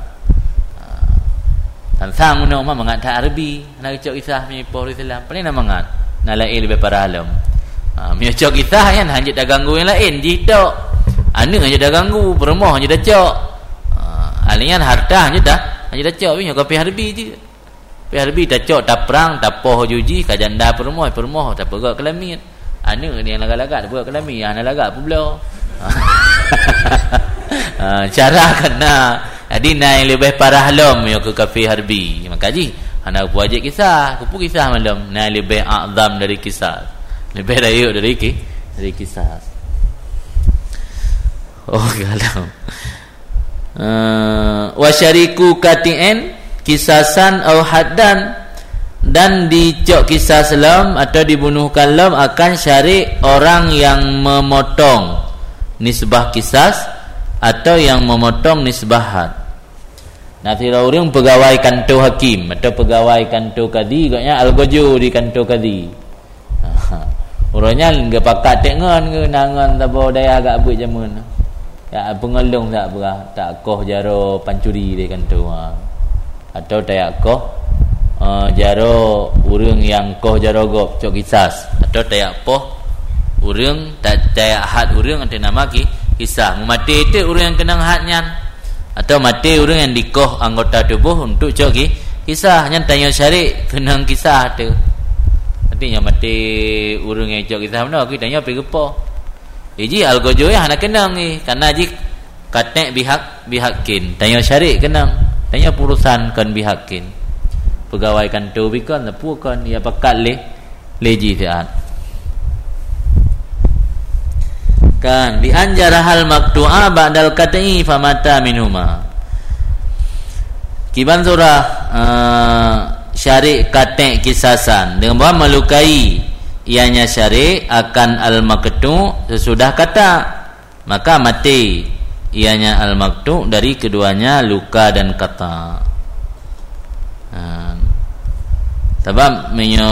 Speaker 1: Tan sang mana mah mangat tak harbi, nak gecok kisah ni por Islam. Paling nak mangat. Nak lain lebih para alam. Ha, menyocok kita kan hanya dah ganggu yang lain je tok. Ane hanya dah ganggu, bermoh hanya dah cok. Ha, alian harta hanya dah hanya dah cok, punya kopi harbi je. Kopi harbi dah cok, tak perang, tak poh juji, kajanda permoh, permoh tak perak kelamin. Ane ni yang lagak-lagak tak perak kelamin, yang lagak pula. Ha, cara kena. Jadi naik lebih parah lom yo ke kafe harbi. Maka ji, anak aku ajak kisah, aku kisah malam, naik lebih azam dari kisah. Lebih rayuk dari ki, dari kisah. Oh galau. Uh, wa syariku katin kisasan au haddan, dan dicok kisah selam atau dibunuhkan lam akan syarik orang yang memotong nisbah kisas atau yang memotong nisbah had. Nanti orang pegawai kantor hakim atau pegawai kantor kadi, katanya algojo di kantor kadi. Orangnya enggak pakat tengan ke nangan tabo daya agak abut jamun. Ya pengelung tak berah, tak koh jaro pancuri di kantor. Ha. Atau tak koh uh, jaro urang yang koh jaro gop cok kisas, atau tak poh urang tak tak had urang ante nama ki kisah. Mati itu urang yang kenang hadnya, atau mati urang yang dikoh anggota tubuh untuk cok ki kisah. Nya tanya syarik kenang kisah tu. Artinya mati urang yang cok kisah mana kita tanya pergi gepo. Iji algojo ya hana kenang ni, karena ji katek bihak bihakin. Tanya syarik kenang. Tanya purusan kan bihakin. Pegawai kantor bikon lepu kan ya pakat le leji fiat. Kan di anjara hal maktu'a ba'dal qat'i famata minhuma. Kiban surah uh, syarik katek kisasan dengan bahawa melukai ianya syarik akan al-maqtu sesudah kata, maka mati ianya al-maqtu dari keduanya luka dan kata. Ha. Sebab menyo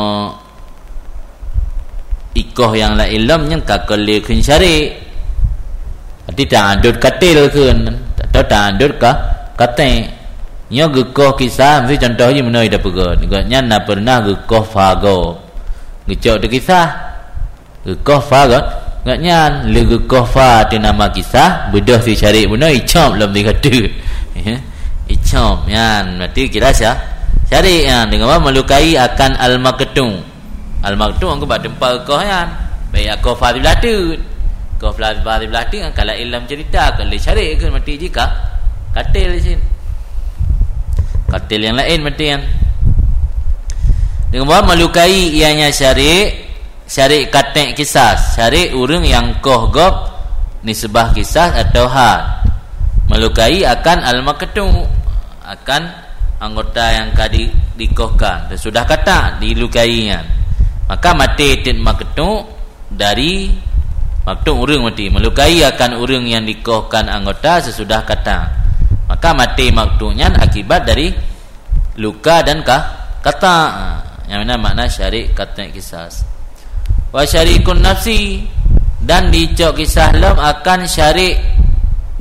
Speaker 1: ikoh yang la ilm yang kakale kun syarik. Ati tak adut katil kun, tak tak adut ka kate. Nyo gekoh kisah mesti contoh je menoi dah pegot. Gotnya na pernah gekoh fago. Gecok de kisah. Gekoh fagot. Gotnya le gekoh fa tu nama kisah, bedah si syarik menoi icom lam dikata. Ya. Icom yan, berarti kira sia syarik yang dengan melukai akan al-maqtu. Al-maqtu angko bak tempal koh yan. Baik aku fa dilatut. Koh fa dilatut kalau ilmu cerita kalau syarik ke mati jika katil di sini. Katil yang lain mati kan. Dengan bahawa melukai ianya syarik, syarik katek kisah, syarik urang yang koh gop nisbah kisah atau had. Melukai akan al-maqtu, akan anggota yang kadi dikohkan. Sudah kata dilukainya. Maka mati tin maqtu dari maqtu urang mati. Melukai akan urang yang dikohkan anggota sesudah kata. Maka mati maktunya akibat dari luka dan kah, kata. Yang mana makna syarik kata kisas. Wa syarikun nafsi, dan dicok kisah lam akan syarik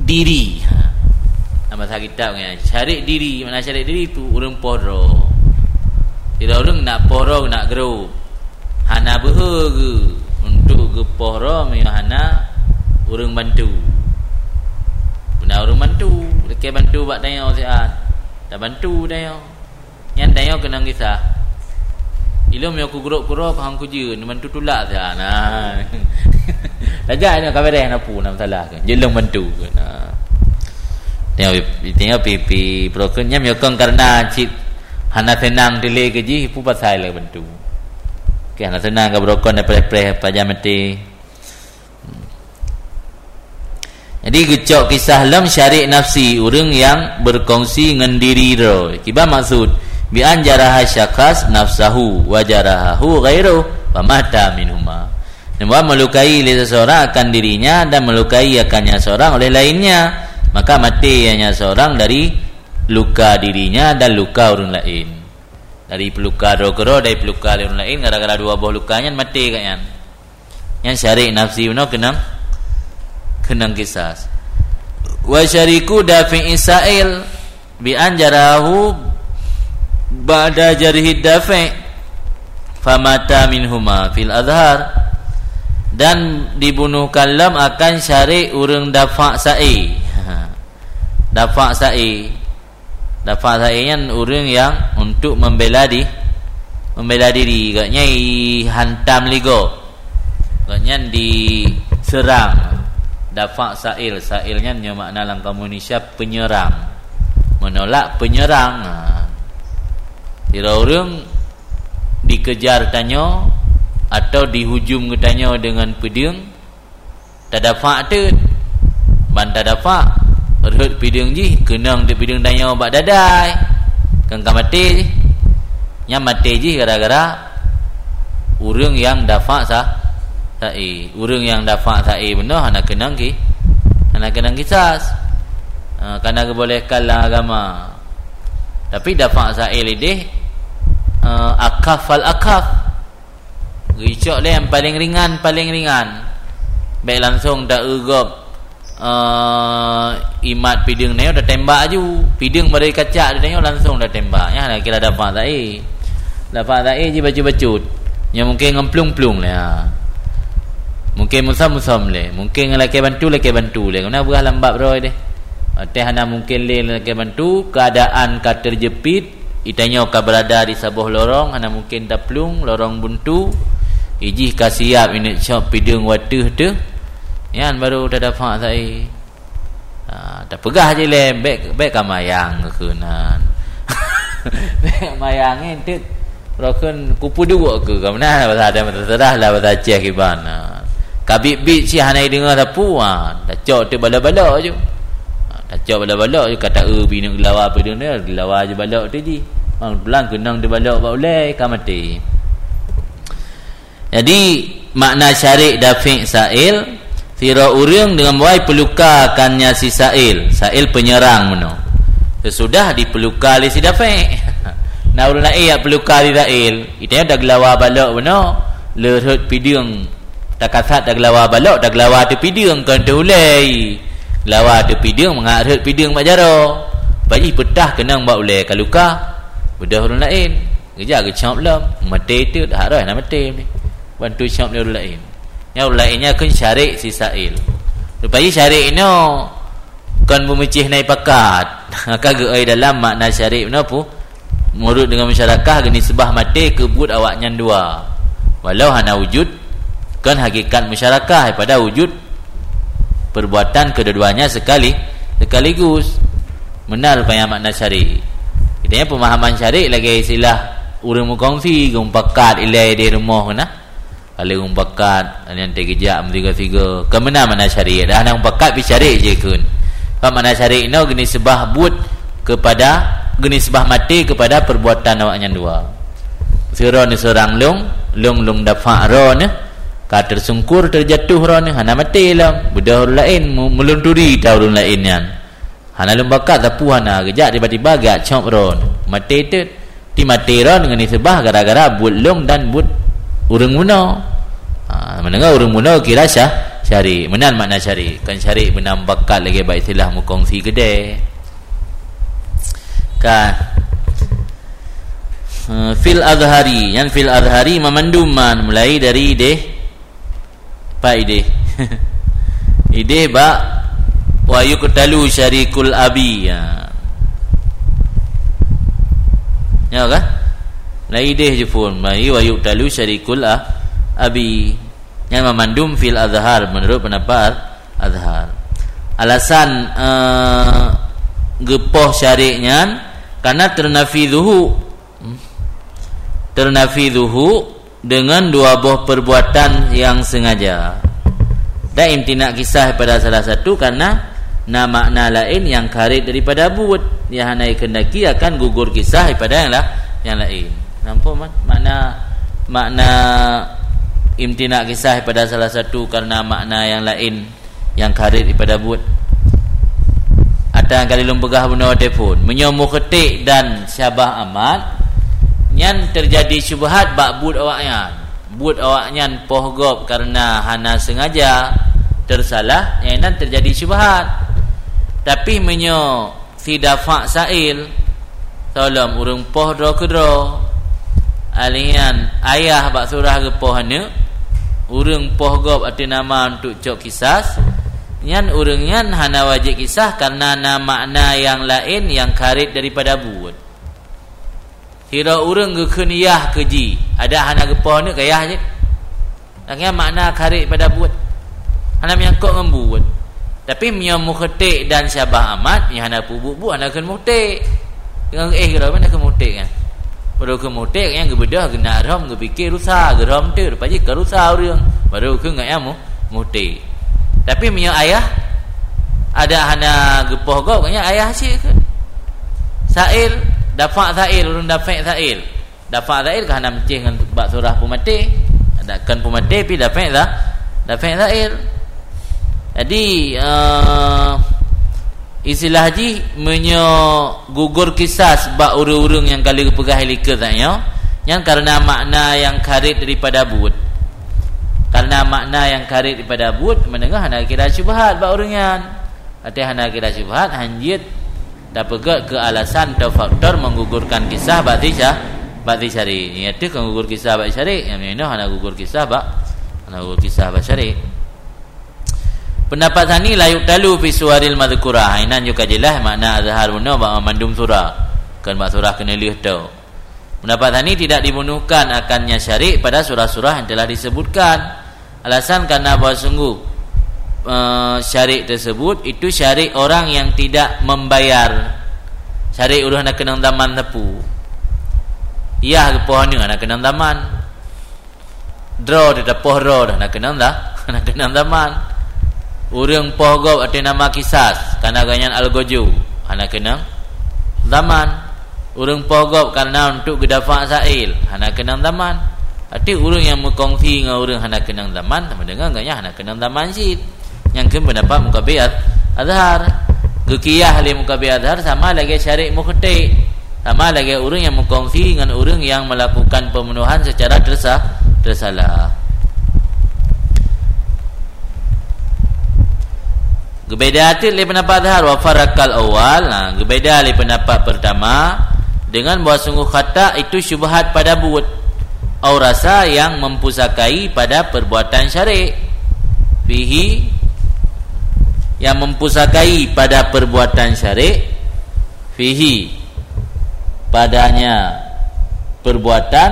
Speaker 1: diri. Ha. Nama saya kitab kan. Cari diri, mana cari diri tu urang poro. Tidak urang nak poro nak geru. Hana behe untuk ke poro me hana urang bantu. Benar urang bantu, dekat bantu buat dayo siat. Dah bantu dayo. Yang dayo kena kisah. Ilmu yang aku guruk-guruk hang ku je bantu tulak siat. Nah. Lajak ni kabar dah napu nak salah ke. Jelung bantu ke. Nah. Tengok tengok pipi brokennya menyokong karena cip hana senang delay keji pu pasal lah bantu. Okey hana senang ke broken daripada preh pajam mati. Jadi gecok kisah lam syarik nafsi urang yang berkongsi dengan diri ro. Kiba maksud bi an jaraha syakhas nafsahu wa jarahu ghairu wa mata minhuma. Nampak melukai seseorang akan dirinya dan melukai akannya seorang oleh lainnya, maka mati hanya seorang dari luka dirinya dan luka orang lain. Dari peluka roh-roh, dari peluka orang lain, gara-gara dua buah lukanya mati kan. Yang syarik nafsi benar kena kena kisah. Wa syariku dafi isail bi anjarahu ba'da jarhi dafi famata minhuma fil azhar. Dan dibunuh kalam akan syarik urang dafa' sa'i. Dafa' sa'i. Dafa' sa'i kan urang yang untuk membela di membela diri, katnya hantam ligo. Katnya diserang. Dafa' sa'il, sa'ilnya nya makna dalam Indonesia penyerang. Menolak penyerang. Kira urang dikejar tanyo atau dihujum katanya dengan pedang, tak dapat tu ban tak dapat erhut pedang ji kenang de pedang tanya bak dadai kan kan mati ji nya mati ji gara-gara urang yang dapat sah sa'i urang yang dapat sa'i benar hana kenang ki hana kenang kisas ha, kerana kebolehkan lah agama. Tapi dapat sa'i lidih uh, akaf al akaf gicok lah yang paling ringan paling ringan baik langsung dah ergop uh, imat pidung ni dah tembak ju pidung baru kacak dia langsung dah tembak ya nak kira dapat tak eh dapat tak eh je baju-baju yang mungkin ngemplung-plung lah mungkin musam-musam le mungkin lelaki bantu lelaki bantu le kena berah lambat bro deh teh hana mungkin le lelaki bantu keadaan ka terjepit itanya ka berada di sebuah lorong hana mungkin taplung lorong buntu ijih ka siap ini shop pidung watuh tu yan baru dah dapat saya ha, dah pegah je le baik baik ka mayang keunan baik mayang ni broken kupu dua ke ke mana bahasa ada terserah lah bahasa Aceh ke mana kabit-bit si hanai dengar tapu ha dah cok tu bala-bala je ha, dah cok bala-bala je kata e bini gelawa pidung ni gelawa je balak tu ji bang pulang kenang dia balak bak ulai ka mati. Jadi makna syarik dafi' sa'il sira urang dengan buai pelukakannya si sa'il sa'il penyerang meno sesudah dipeluka oleh si dafi' nah urang lain yang peluka li sa'il itanya dah gelawa balak meno lerhut pidung tak kasat dah gelawa balak dah gelawa tu pidung kan tu ulai gelawa tu pidung mengarhut pidung mak jaro bagi petah kenang bak ulai ka luka bedah urang lain kerja ke cop lam mati tu dah harus nak mati ni bantu syab ni orang lain yang orang lainnya kan syarik si sa'il lepas syarik ni kan memecih naik pakat kagak ai dalam makna syarik ni apa menurut dengan masyarakat geni sebah mati kebut awaknya dua walau hana wujud kan hakikat masyarakat pada wujud perbuatan kedua-duanya sekali sekaligus menal payah makna syarik kitanya pemahaman syarik lagi istilah urang mukongsi gumpakat ilai di rumah kena kalau umpakat yang terkejap tiga-tiga ke mana mana syariat dah nak umpakat pi syariat je kun apa mana syariat no geni sebah but kepada geni sebah mati kepada perbuatan awaknya dua sira ni seorang long long long dafa ro ni ka tersungkur terjatuh ro ni hana mati lah budah orang lain melunturi tahu orang lain yan hana lumbakat tapu hana kejap tiba-tiba gak cop ro mati tu ti mati ro dengan sebah gara-gara but long dan but urang muna ha, mendengar urang muna kira syah
Speaker 2: syari. Menan makna syari. Kan syari benam bakat lagi baik istilah mukongsi gede. Kan uh, fil adhari, yang fil adhari memanduman mulai dari ideh pak ideh ideh ba wa yuqtalu syarikul abi ya. Ya kan? Mulai ideh je pun mai wa yuqtalu syarikul abi. Yang memandum fil azhar menurut pendapat azhar. Alasan uh, gepoh syariknya karena ternafidhuhu ternafidhuhu dengan dua buah perbuatan yang sengaja. Dan imtina kisah pada salah satu karena na makna lain yang kharit daripada buat yang hanai kendaki akan gugur kisah pada yang lah yang lain. Nampak man? Makna makna imtina kisah pada salah satu karena makna yang lain yang kharit daripada buat. Ada kali lum pegah benda telefon menyomu ketik dan syabah amat yang terjadi syubhat bak buat awaknya. Buat awaknya pohgop karena hana sengaja tersalah yang nan terjadi syubhat. Tapi menyo sidafa sail tolong urang poh dro kedro alian ayah bak surah gepohane urang pohgop arti nama untuk cok kisas. Nyan urang nyan hana wajib kisah karena na makna yang lain yang kharit daripada buat. Kira urang ke keniyah keji ada hana gepoh ni kayah je. Akhirnya makna kharit pada buat. Hana menyangkut dengan buat. Tapi menyam mukhetik dan syabah amat yang hana pubuk buat hana kena muhtik. Dengan eh kira mana kena muhtik kan. Baru kena muhtik yang kebedah kena aram ke fikir rusak geram tu lepas je ke rusak urang. Baru kena yang muhtik. Tapi punya ayah ada hana gepoh kau katanya ayah asyik ke sail dafa' sail urang dafa' sail dafa' sail ke hana mencih dengan bak surah pemati ada kan pemati pi dafa' dah dafa' sail. Jadi uh, istilah haji menyo gugur kisah bak urang-urang yang kali kepegah helika tanya yang karena makna yang kharit daripada buat. Karena makna yang kharit daripada buat mendengar hana kira syubhat bak uringan. Arti hana kira syubhat hanjit dapat ke alasan atau faktor menggugurkan kisah bak tisah bak syari. Iaitu kan gugur kisah bak syari yang ini hana gugur kisah bak hana gugur kisah bak syari. Pendapat tani layuk talu fi suwaril madhkurah. Inan juga jelas makna azhar guna bak mandum surah. Kan bak surah kena lih tau. Pendapat tani tidak dibunuhkan akannya syarik pada surah-surah yang telah disebutkan. Alasan karena bahawa sungguh uh, syarik tersebut itu syarik orang yang tidak membayar. Syarik udah nak kenang taman tepu. Iya ke pohon ni nak kenang taman. Draw dia poh draw dah nak kenang dah. Nak kenang taman. Urang poh gop ada nama kisas karena ganyan algoju. Nak kenang taman. Urang poh gop karena untuk gedafa sail. Nak kenang taman. Arti urang yang mengkongsi dengan urang hana kenang zaman sama dengan ganya hana kenang zaman sid. Yang ke pendapat mukabiat azhar. Gekiyah li mukabiat azhar sama lagi syarik mukhetik. Sama lagi urang yang mengkongsi dengan urang yang melakukan pemenuhan secara tersah tersalah. Gebeda atil li pendapat azhar wa farakal awal. Nah, gebeda li pendapat pertama dengan bahawa sungguh kata itu syubhat pada buat. Au rasa yang mempusakai pada perbuatan syarik fihi yang mempusakai pada perbuatan syarik fihi padanya perbuatan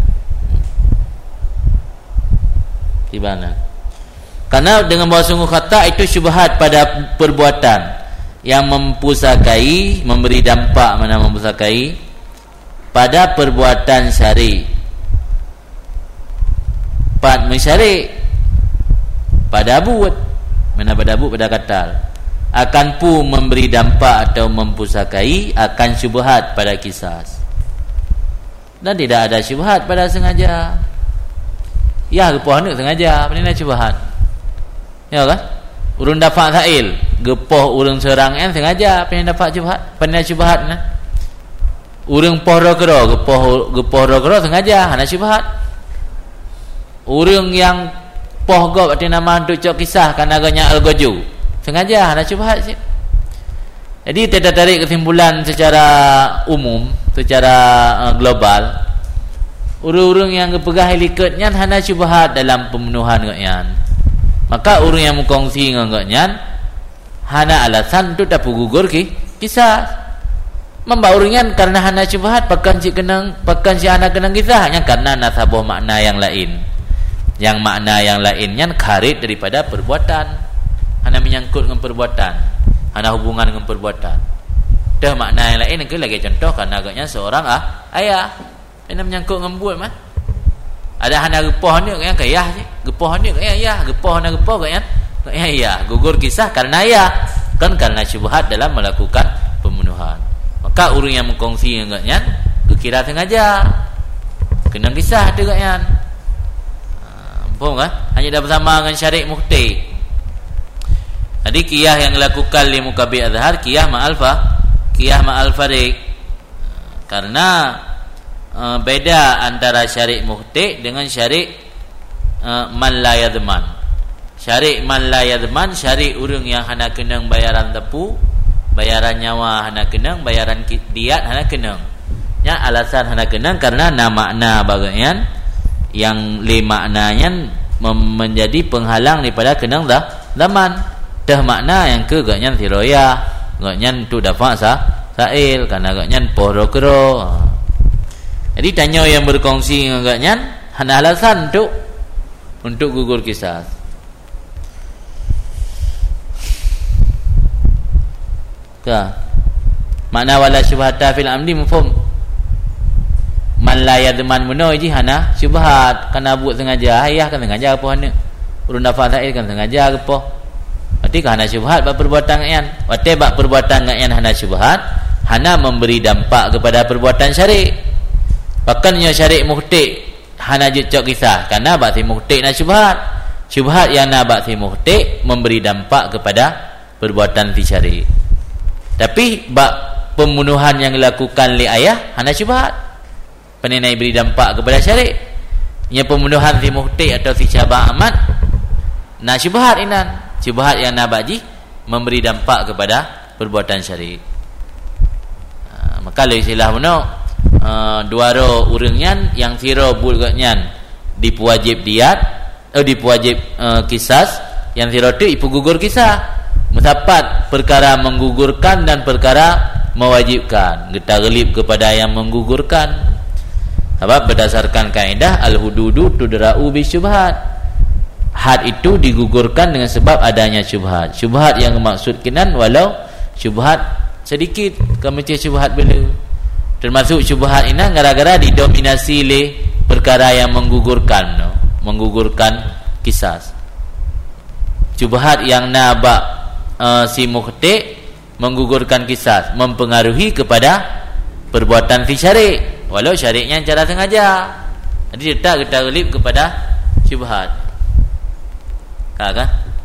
Speaker 2: di mana karena dengan bahawa sungguh kata itu syubhat pada perbuatan yang mempusakai memberi dampak mana mempusakai pada perbuatan syarik pat mensyarik pada buat mana pada buat pada katal akan pu memberi dampak atau mempusakai akan syubhat pada kisas dan tidak ada syubhat pada sengaja ya gepoh ni sengaja mana syubhat ya kan urang dapat sail gepoh urang serang en sengaja apa dapat syubhat pada syubhat nah urang poh ro kero gepoh gepoh ro kero sengaja hana syubhat. Orang yang poh gop arti nama untuk cok kisah kan agaknya al-goju sengaja ada syubhat sikit. Jadi kita tarik kesimpulan secara umum, secara uh, global, urang-urang yang kepegah ilikatnya hana syubhat dalam pemenuhan gaknyan. Maka urang yang mengkongsi gaknyan hana alasan untuk tak gugur ki kisah. Membauringan karena hana syubhat pakan si kenang pakan si hana kenang kisahnya karena nasabah makna yang lain. Yang makna yang lainnya karit daripada perbuatan. Hana menyangkut dengan perbuatan. Hana hubungan dengan perbuatan. Dah makna yang lain ke lagi contoh karena agaknya seorang ah ayah yang menyangkut dengan buat mah. Ada hana gepoh ni kan ayah je. Gepoh ni kan ayah, gepoh hana gepoh kan ayah. Gugur kisah karena ayah. Kan karena syubhat dalam melakukan pembunuhan. Maka orang yang mengkongsi agaknya kekira sengaja. Kena kisah tu agaknya. Faham kan? Hanya dah bersama dengan syarik muhti. Jadi qiyah yang dilakukan li mukabi azhar qiyah ma'alfa, qiyah ma'al fariq. Karena uh, beda antara syarik muhti dengan syarik uh, man la yadman. Syarik man la yadman syarik urang yang hana kenang bayaran tepu, bayaran nyawa hana kenang, bayaran diat hana kenang. Ya alasan hana kenang karena na makna bagian yang li maknanya menjadi penghalang daripada kenang dah zaman dah makna yang ke gaknya thiroya gaknya tu dapat sah sail karena gaknya pohro kero. Jadi tanya yang berkongsi dengan gaknya hana alasan untuk untuk gugur kisah. Ka makna wala syubhata fil amdi mafhum. Man la yadman muno ji hana syubhat kana buat sengaja ayah kan sengaja apa hana urun dapat sail kan sengaja apa berarti kan hana syubhat bab perbuatan ngayan wate bab perbuatan ngayan hana syubhat hana memberi dampak kepada perbuatan syarik bahkan nya syarik muhti hana jecok kisah karena bab si muhti na syubhat syubhat yang na bab si muhti memberi dampak kepada perbuatan si syarik tapi bab pembunuhan yang dilakukan oleh ayah hana syubhat penenai beri dampak kepada syarik. Nya pembunuhan si muhti atau si Syabah Ahmad na syubhat inan. Syubhat yang nabaji memberi dampak kepada perbuatan syarik. Ha, maka le istilah mano uh, duaro urangnya yang siro bulgatnya dipuwajib diat atau dipuwajib uh, kisas yang siro tu ipu gugur kisah. Mendapat perkara menggugurkan dan perkara mewajibkan. Kita gelib kepada yang menggugurkan. Sebab berdasarkan kaedah al-hududu tudra'u bisyubhat. Had itu digugurkan dengan sebab adanya syubhat. Syubhat yang maksudkinan walau syubhat sedikit kemecah syubhat bila. Termasuk syubhat ini gara-gara didominasi oleh perkara yang menggugurkan, no? menggugurkan kisas. Syubhat yang nabak uh, si muhti menggugurkan kisas, mempengaruhi kepada perbuatan fi syarik. Walau syariknya cara sengaja. Jadi kita kita relip kepada syubhat. Kan?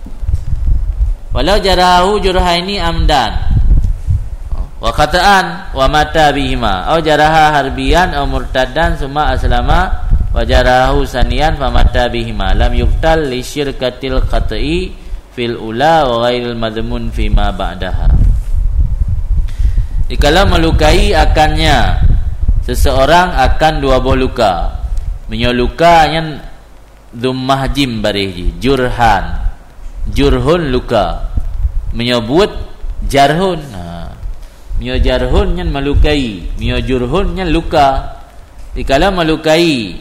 Speaker 2: Walau jarahu jurhaini amdan wa khata'an wa mata bihima au jaraha harbiyan au murtaddan summa aslama wa jarahu saniyan fa mata bihima lam yuqtal li syirkatil khata'i fil ula wa ghairil madmun fima ba'daha. Jikalau melukai akannya seseorang akan dua buah luka. Menyo luka yang dhummah jim barih jurhan. Jurhun luka. Menyebut jarhun. Ha. Menyo jarhun yang melukai. Menyo jurhun yang luka. Jikalau melukai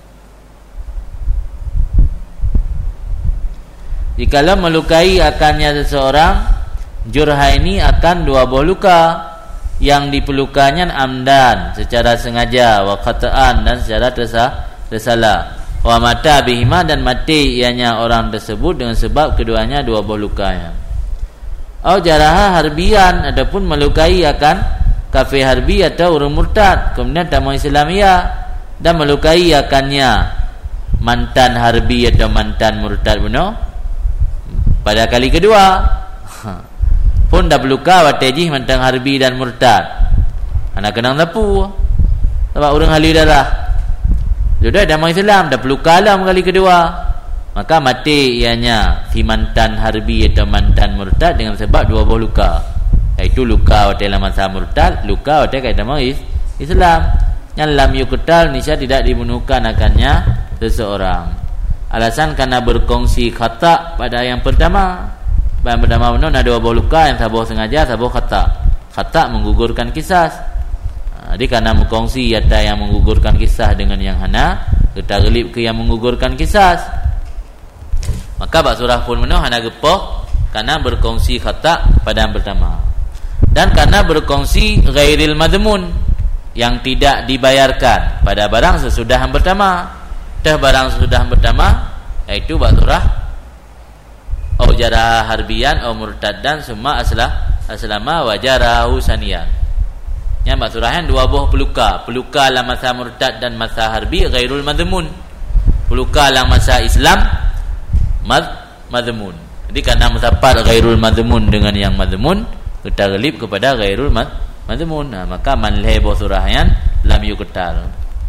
Speaker 2: Jikalau melukai akannya seseorang, jurha ini akan dua buah luka. Yang diperlukannya amdan secara sengaja, wa khata'an dan secara tersalah, wa mata bihima dan mati ianya orang tersebut dengan sebab keduanya dua buah lukanya. Au jaraha harbian adapun melukai akan kafir harbi atau orang murtad kemudian tamu Islamia dan melukai akannya mantan harbi atau mantan murtad benar pada kali kedua pun dah berluka watejih mantan harbi dan murtad. Anak kenang tapu. Sebab orang halil darah. Sudah dah masuk Islam dah berluka alam kali kedua. maka mati ianya si mantan harbi atau mantan murtad dengan sebab dua buah luka, iaitu luka dalam masa murtad, luka dalam kaitan Islam. Yang lam yuqtal nisya tidak dibunuhkan akannya seseorang. Alasan karena berkongsi khata pada yang pertama. Yang pertama benar ada dua buah luka, yang sabuh sengaja, sabuh khata. Khata menggugurkan kisah. Jadi karena berkongsi ada yang menggugurkan kisah dengan yang hana, kita gelip ke yang menggugurkan kisah. Maka bak surah pun benar hana gepoh karena berkongsi khata pada yang pertama. Dan karena berkongsi ghairil madmun, yang tidak dibayarkan pada barang sesudah yang pertama. Dah barang sesudah yang pertama, iaitu bak surah au jarah harbiyan au murtaddan summa aslah aslama wa jarahu saniyan. Yang bak surahan dua buah peluka, peluka dalam masa murtad dan masa harbi ghairul madmun, peluka dalam masa Islam mad madmun. Jadi karena musafar ghairul madmun dengan yang madmun, kita gelip kepada ghairul mad madmun. Nah, maka manleh buah surahan lam yuqtal.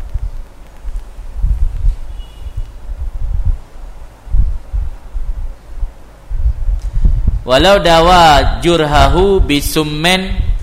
Speaker 2: Walau dawa jurhahu bisummen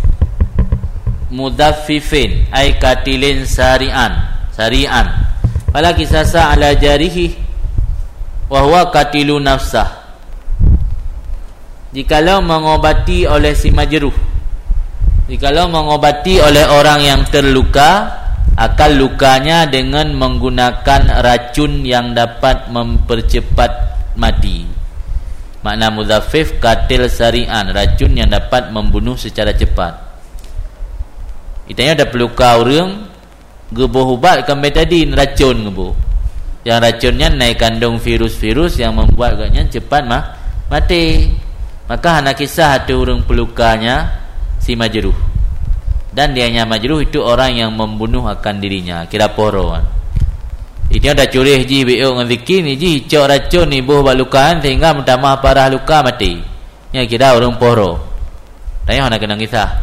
Speaker 2: mudaffifin ay katilin sari'an sari'an fala kisasa ala jarihi wa huwa katilu nafsah. Jikalau mengobati oleh si majruh, jikalau mengobati oleh orang yang terluka akan lukanya dengan menggunakan racun yang dapat mempercepat mati. Makna mudaffif katil sari'an, racun yang dapat membunuh secara cepat. Itanya ada peluka orang gebuh ubat kan betadine, racun gebuh. Yang racunnya naik kandung virus-virus yang membuat agaknya cepat mah mati. Maka hana kisah ada orang pelukanya si majruh. Dan dianya majruh itu orang yang membunuh akan dirinya, kira poro kan. Itanya dah curih ji beo dengan zikir ni ji cok racun ni buh balukaan sehingga mentambah parah luka mati. Ya kira orang poro. Tanya hana kena kisah.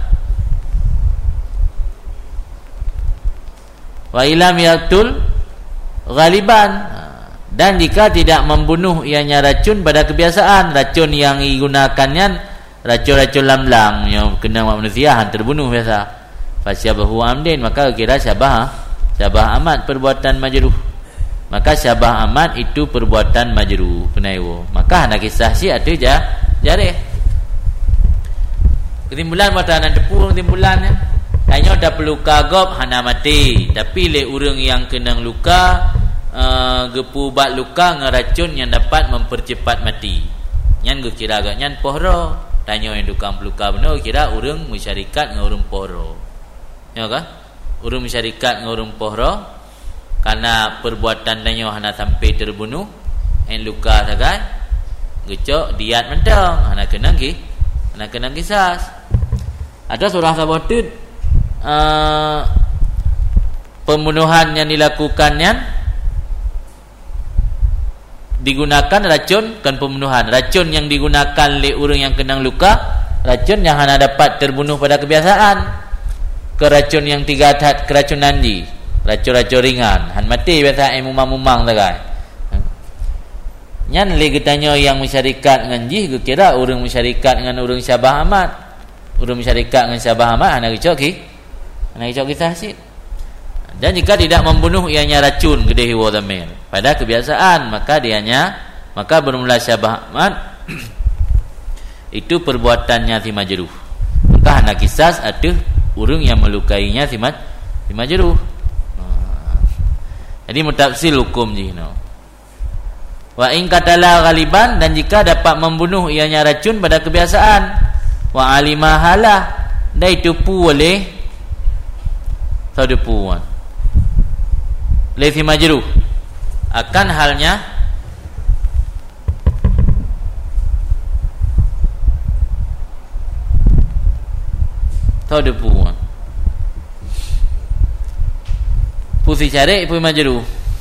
Speaker 2: Wa ilam yaqtul ghaliban, dan jika tidak membunuh ianya racun pada kebiasaan, racun yang digunakannya racun-racun lamlang yang kena manusia terbunuh biasa, fasyabahu amdin, maka kira syabah syabah amat perbuatan majruh. Maka syabah amat itu perbuatan majruh kenaiwo. Maka hendak kisah si ada je jareh ketimbulan matanan tepung ketimbulannya. Hanya dah peluka gop hana mati, tapi le orang yang kena luka uh, gepu bat luka ngeracun yang dapat mempercepat mati. Nyan ge kira agak nyan pohro. Tanya yang dukang peluka benar kira orang masyarakat dengan orang pohro. Ya kan? Orang masyarakat dengan orang pohro karena perbuatan tanya hana sampai terbunuh, en luka sagai gecok diat mentang hana kena gi, hana kena kisah. Ada surah sahabat Uh, pembunuhan yang dilakukannya digunakan racun kan pembunuhan, racun yang digunakan oleh orang yang kena luka, racun yang hanya dapat terbunuh pada kebiasaan, ke racun yang tiga tat keracunan ji, racun-racun ringan han mati biasa ai mumang-mumang sagai. Nyan le getanya yang masyarakat dengan ji ke kira orang masyarakat dengan orang Sabah amat, orang masyarakat dengan Sabah amat ana gecok ki nak ijak kisah hasil. Dan jika tidak membunuh ianya racun gede hiwa damir pada kebiasaan, maka dianya maka bermula syabah amat itu perbuatannya si majruh. Maka hana kisah ada orang yang melukainya si majruh. Jadi mutafsil hukum ji no. Wa in katala ghaliban, dan jika dapat membunuh ianya racun pada kebiasaan, wa alimahalah, dan itu pu oleh sadepuan lefi majruh akan halnya sadepuan pusi cari pu majruh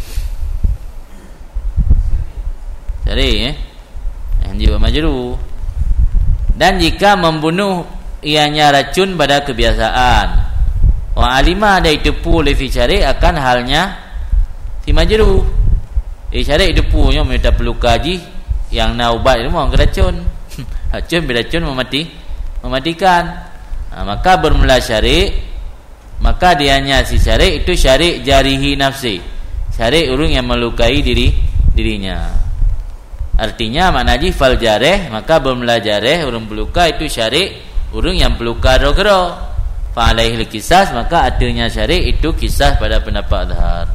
Speaker 2: cari eh yang jiwa majruh. Dan jika membunuh ianya racun pada kebiasaan, wa alima ada itu pu lefi cari akan halnya si majruh, Eh syarik depunya minta perlu kaji yang nak ubat itu mau racun. Racun beracun memati mematikan. Ha, maka bermula syarik, maka dianya si syarik itu syarik jarihi nafsi. Syarik urang yang melukai diri dirinya. Artinya maknanya fal jareh, maka bermula jareh urang peluka itu syarik urang yang peluka roh-roh. Fa alaihil qisas, maka adanya syarik itu kisah pada pendapat zahar.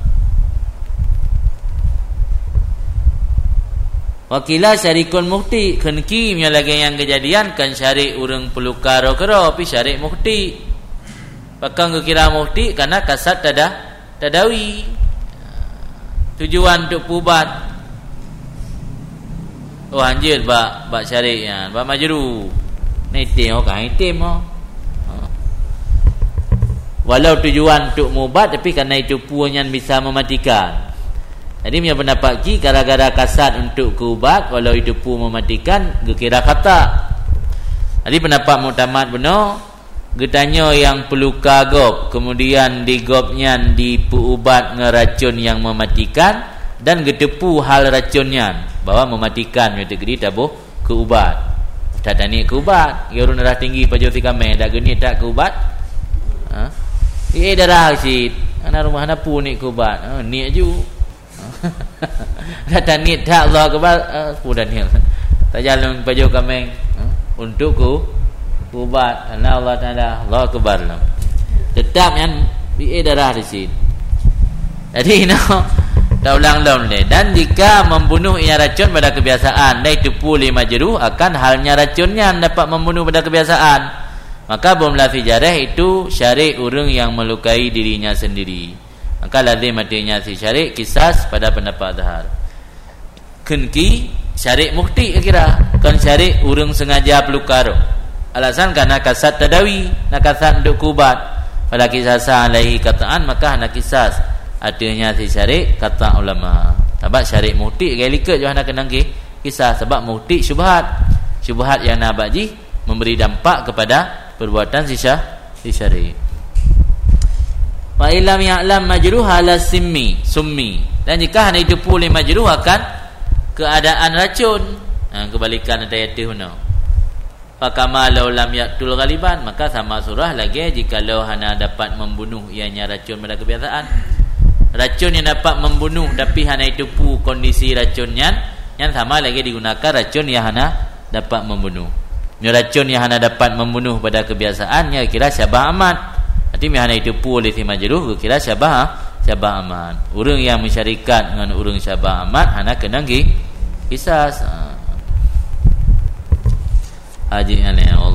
Speaker 2: Wakila syarikun muhti, kenki punya lagi yang kejadian kan syarik urang peluka roh-roh tapi syarik muhti. Pakang kira muhti karena kasat tada tadawi. Tujuan untuk pubat. Oh anjir bak bak syarik ya, bak majru. Ni itim oh kan itim oh. Walau tujuan untuk mubat tapi karena itu punya bisa mematikan. Jadi punya pendapat ki gara-gara kasat untuk kubat walau itu pun mematikan kira kata. Jadi pendapat muktamad benar getanya yang peluka gop kemudian digopnya dipuubat ngeracun yang mematikan dan getepu hal racunnya bahwa mematikan itu gedi tabuh keubat. Tak tani keubat, ya urang darah tinggi pajau sikame dak geni tak keubat. Ha? Eh darah sit. Ana rumah ana pun ni keubat. Ha ni aju. Kata ni tak Allah kebar uh, pudan ni. Tak jalan baju kameng uh, untuk ku ubat karena Allah Taala Allah kebar lah. Tetap yang bi darah di sini. Jadi no dah ulang-ulang le dan jika membunuh ia racun pada kebiasaan dan itu pulih majruh akan halnya racunnya dapat membunuh pada kebiasaan maka bomlah fi jarah itu syarik urang yang melukai dirinya sendiri. Maka lazim matinya si syarik kisas pada pendapat zahar. Kenki syarik muhti kira kan syarik urang sengaja pelukar. Alasan karena kasat tadawi, nak kasat untuk kubat. Pada kisah alaihi kataan maka nak kisas. Artinya si syarik kata ulama. Sebab syarik muhti gaya likat Johana kenang ke kisah sebab muhti syubhat. Syubhat yang nak baji memberi dampak kepada perbuatan si syarik. Wa illam ya'lam majruh ala simmi summi dan jika hanya itu pulih majruh akan keadaan racun. Ha, kebalikan ayat itu no. Fa kama law lam yaqtul ghaliban maka sama surah lagi jika law hanya dapat membunuh ianya racun pada kebiasaan. Racun yang dapat membunuh tapi hanya itu pu kondisi racunnya yang sama lagi digunakan racun yang hanya dapat membunuh. Ni racun yang hanya dapat membunuh pada kebiasaannya kira syabah amat. Arti mihana itu pu oleh si majruh kira syabah syabah aman. Urang yang mensyarikat dengan urang syabah amat hana kena gi kisas. Haji alaihi